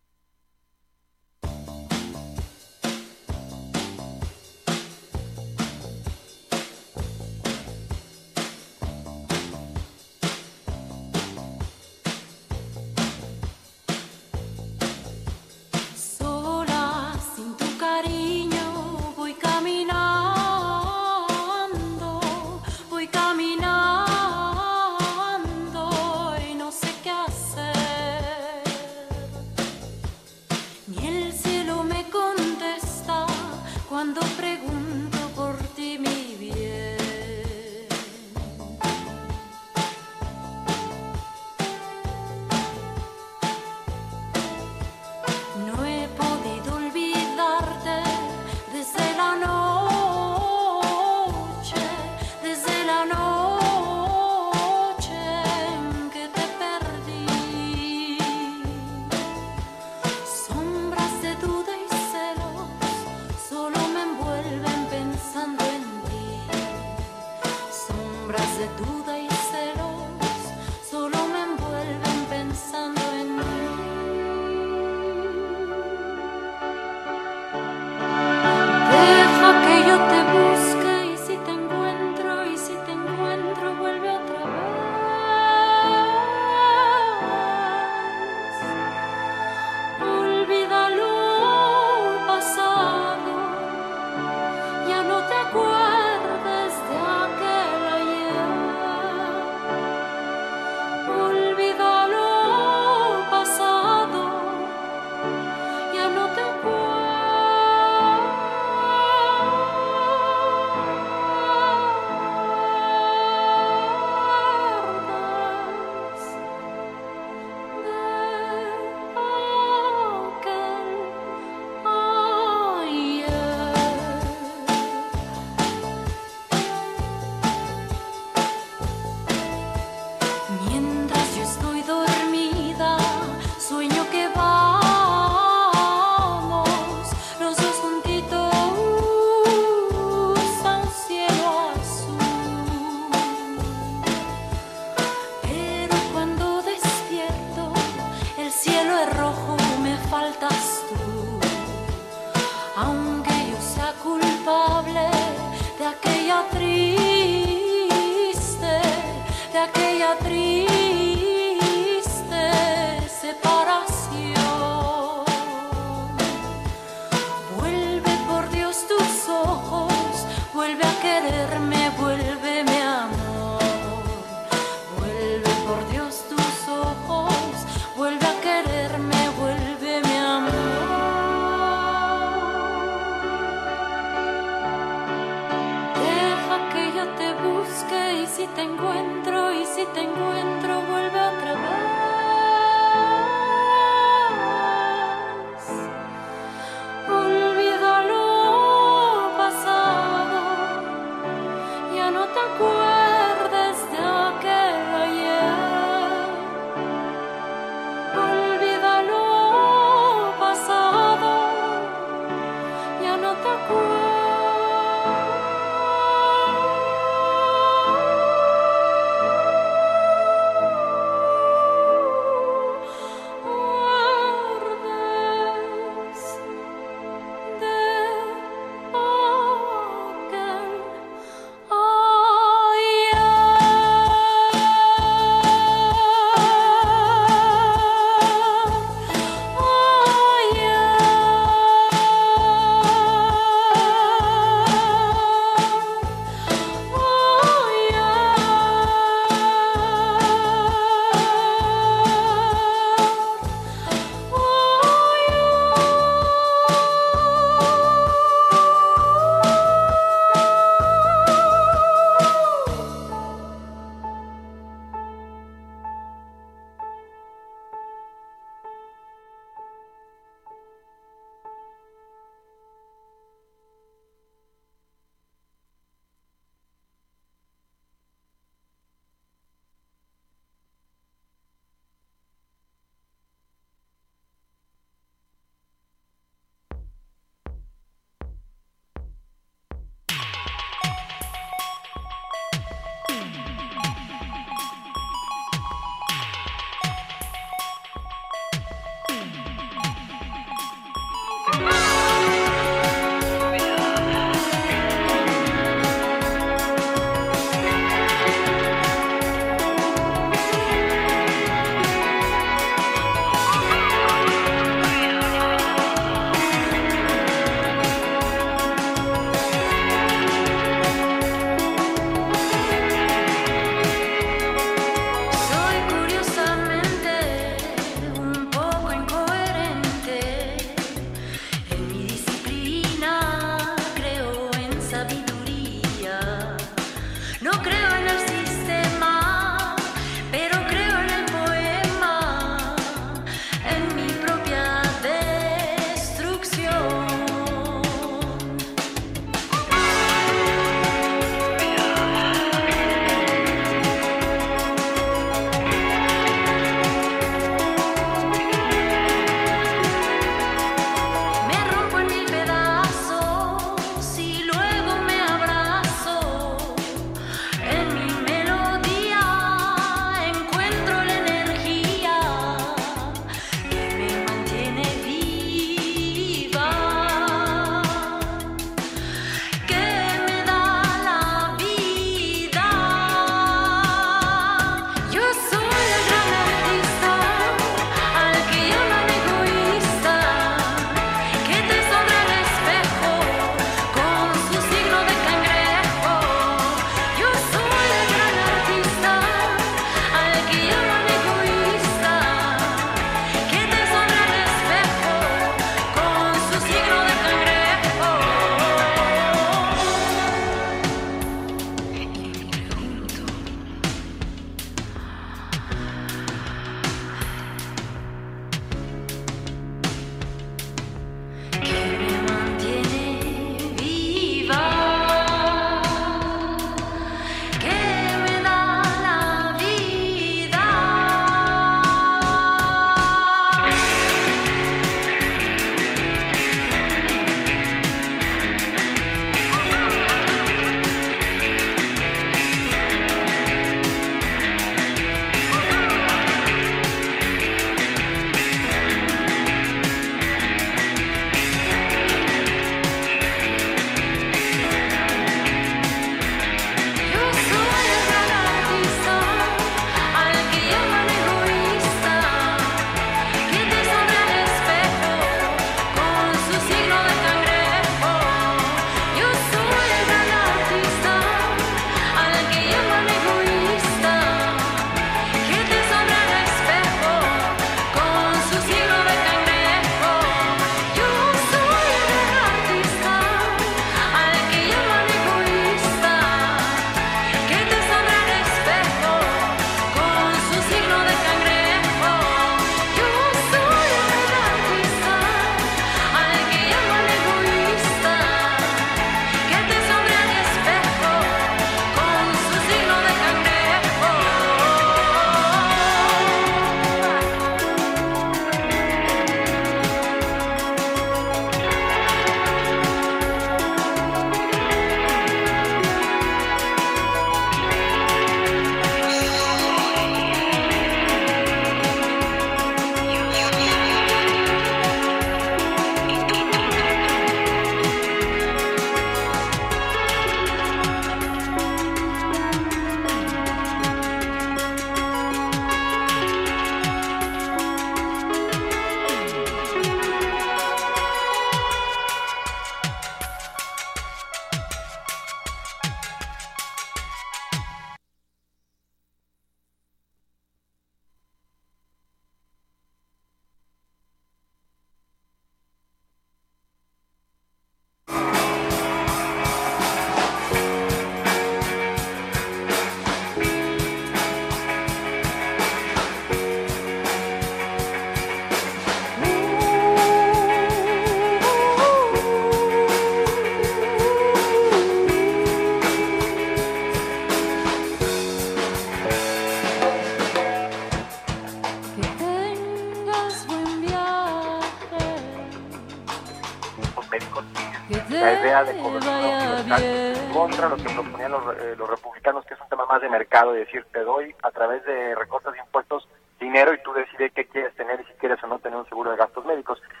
M: médicos, la idea de cobertura universal, contra lo que proponían los, eh, los republicanos, que es un tema más de mercado, de decir, te doy a través de recortes de impuestos dinero y tú decides qué quieres tener y si quieres o no tener un seguro de gastos médicos.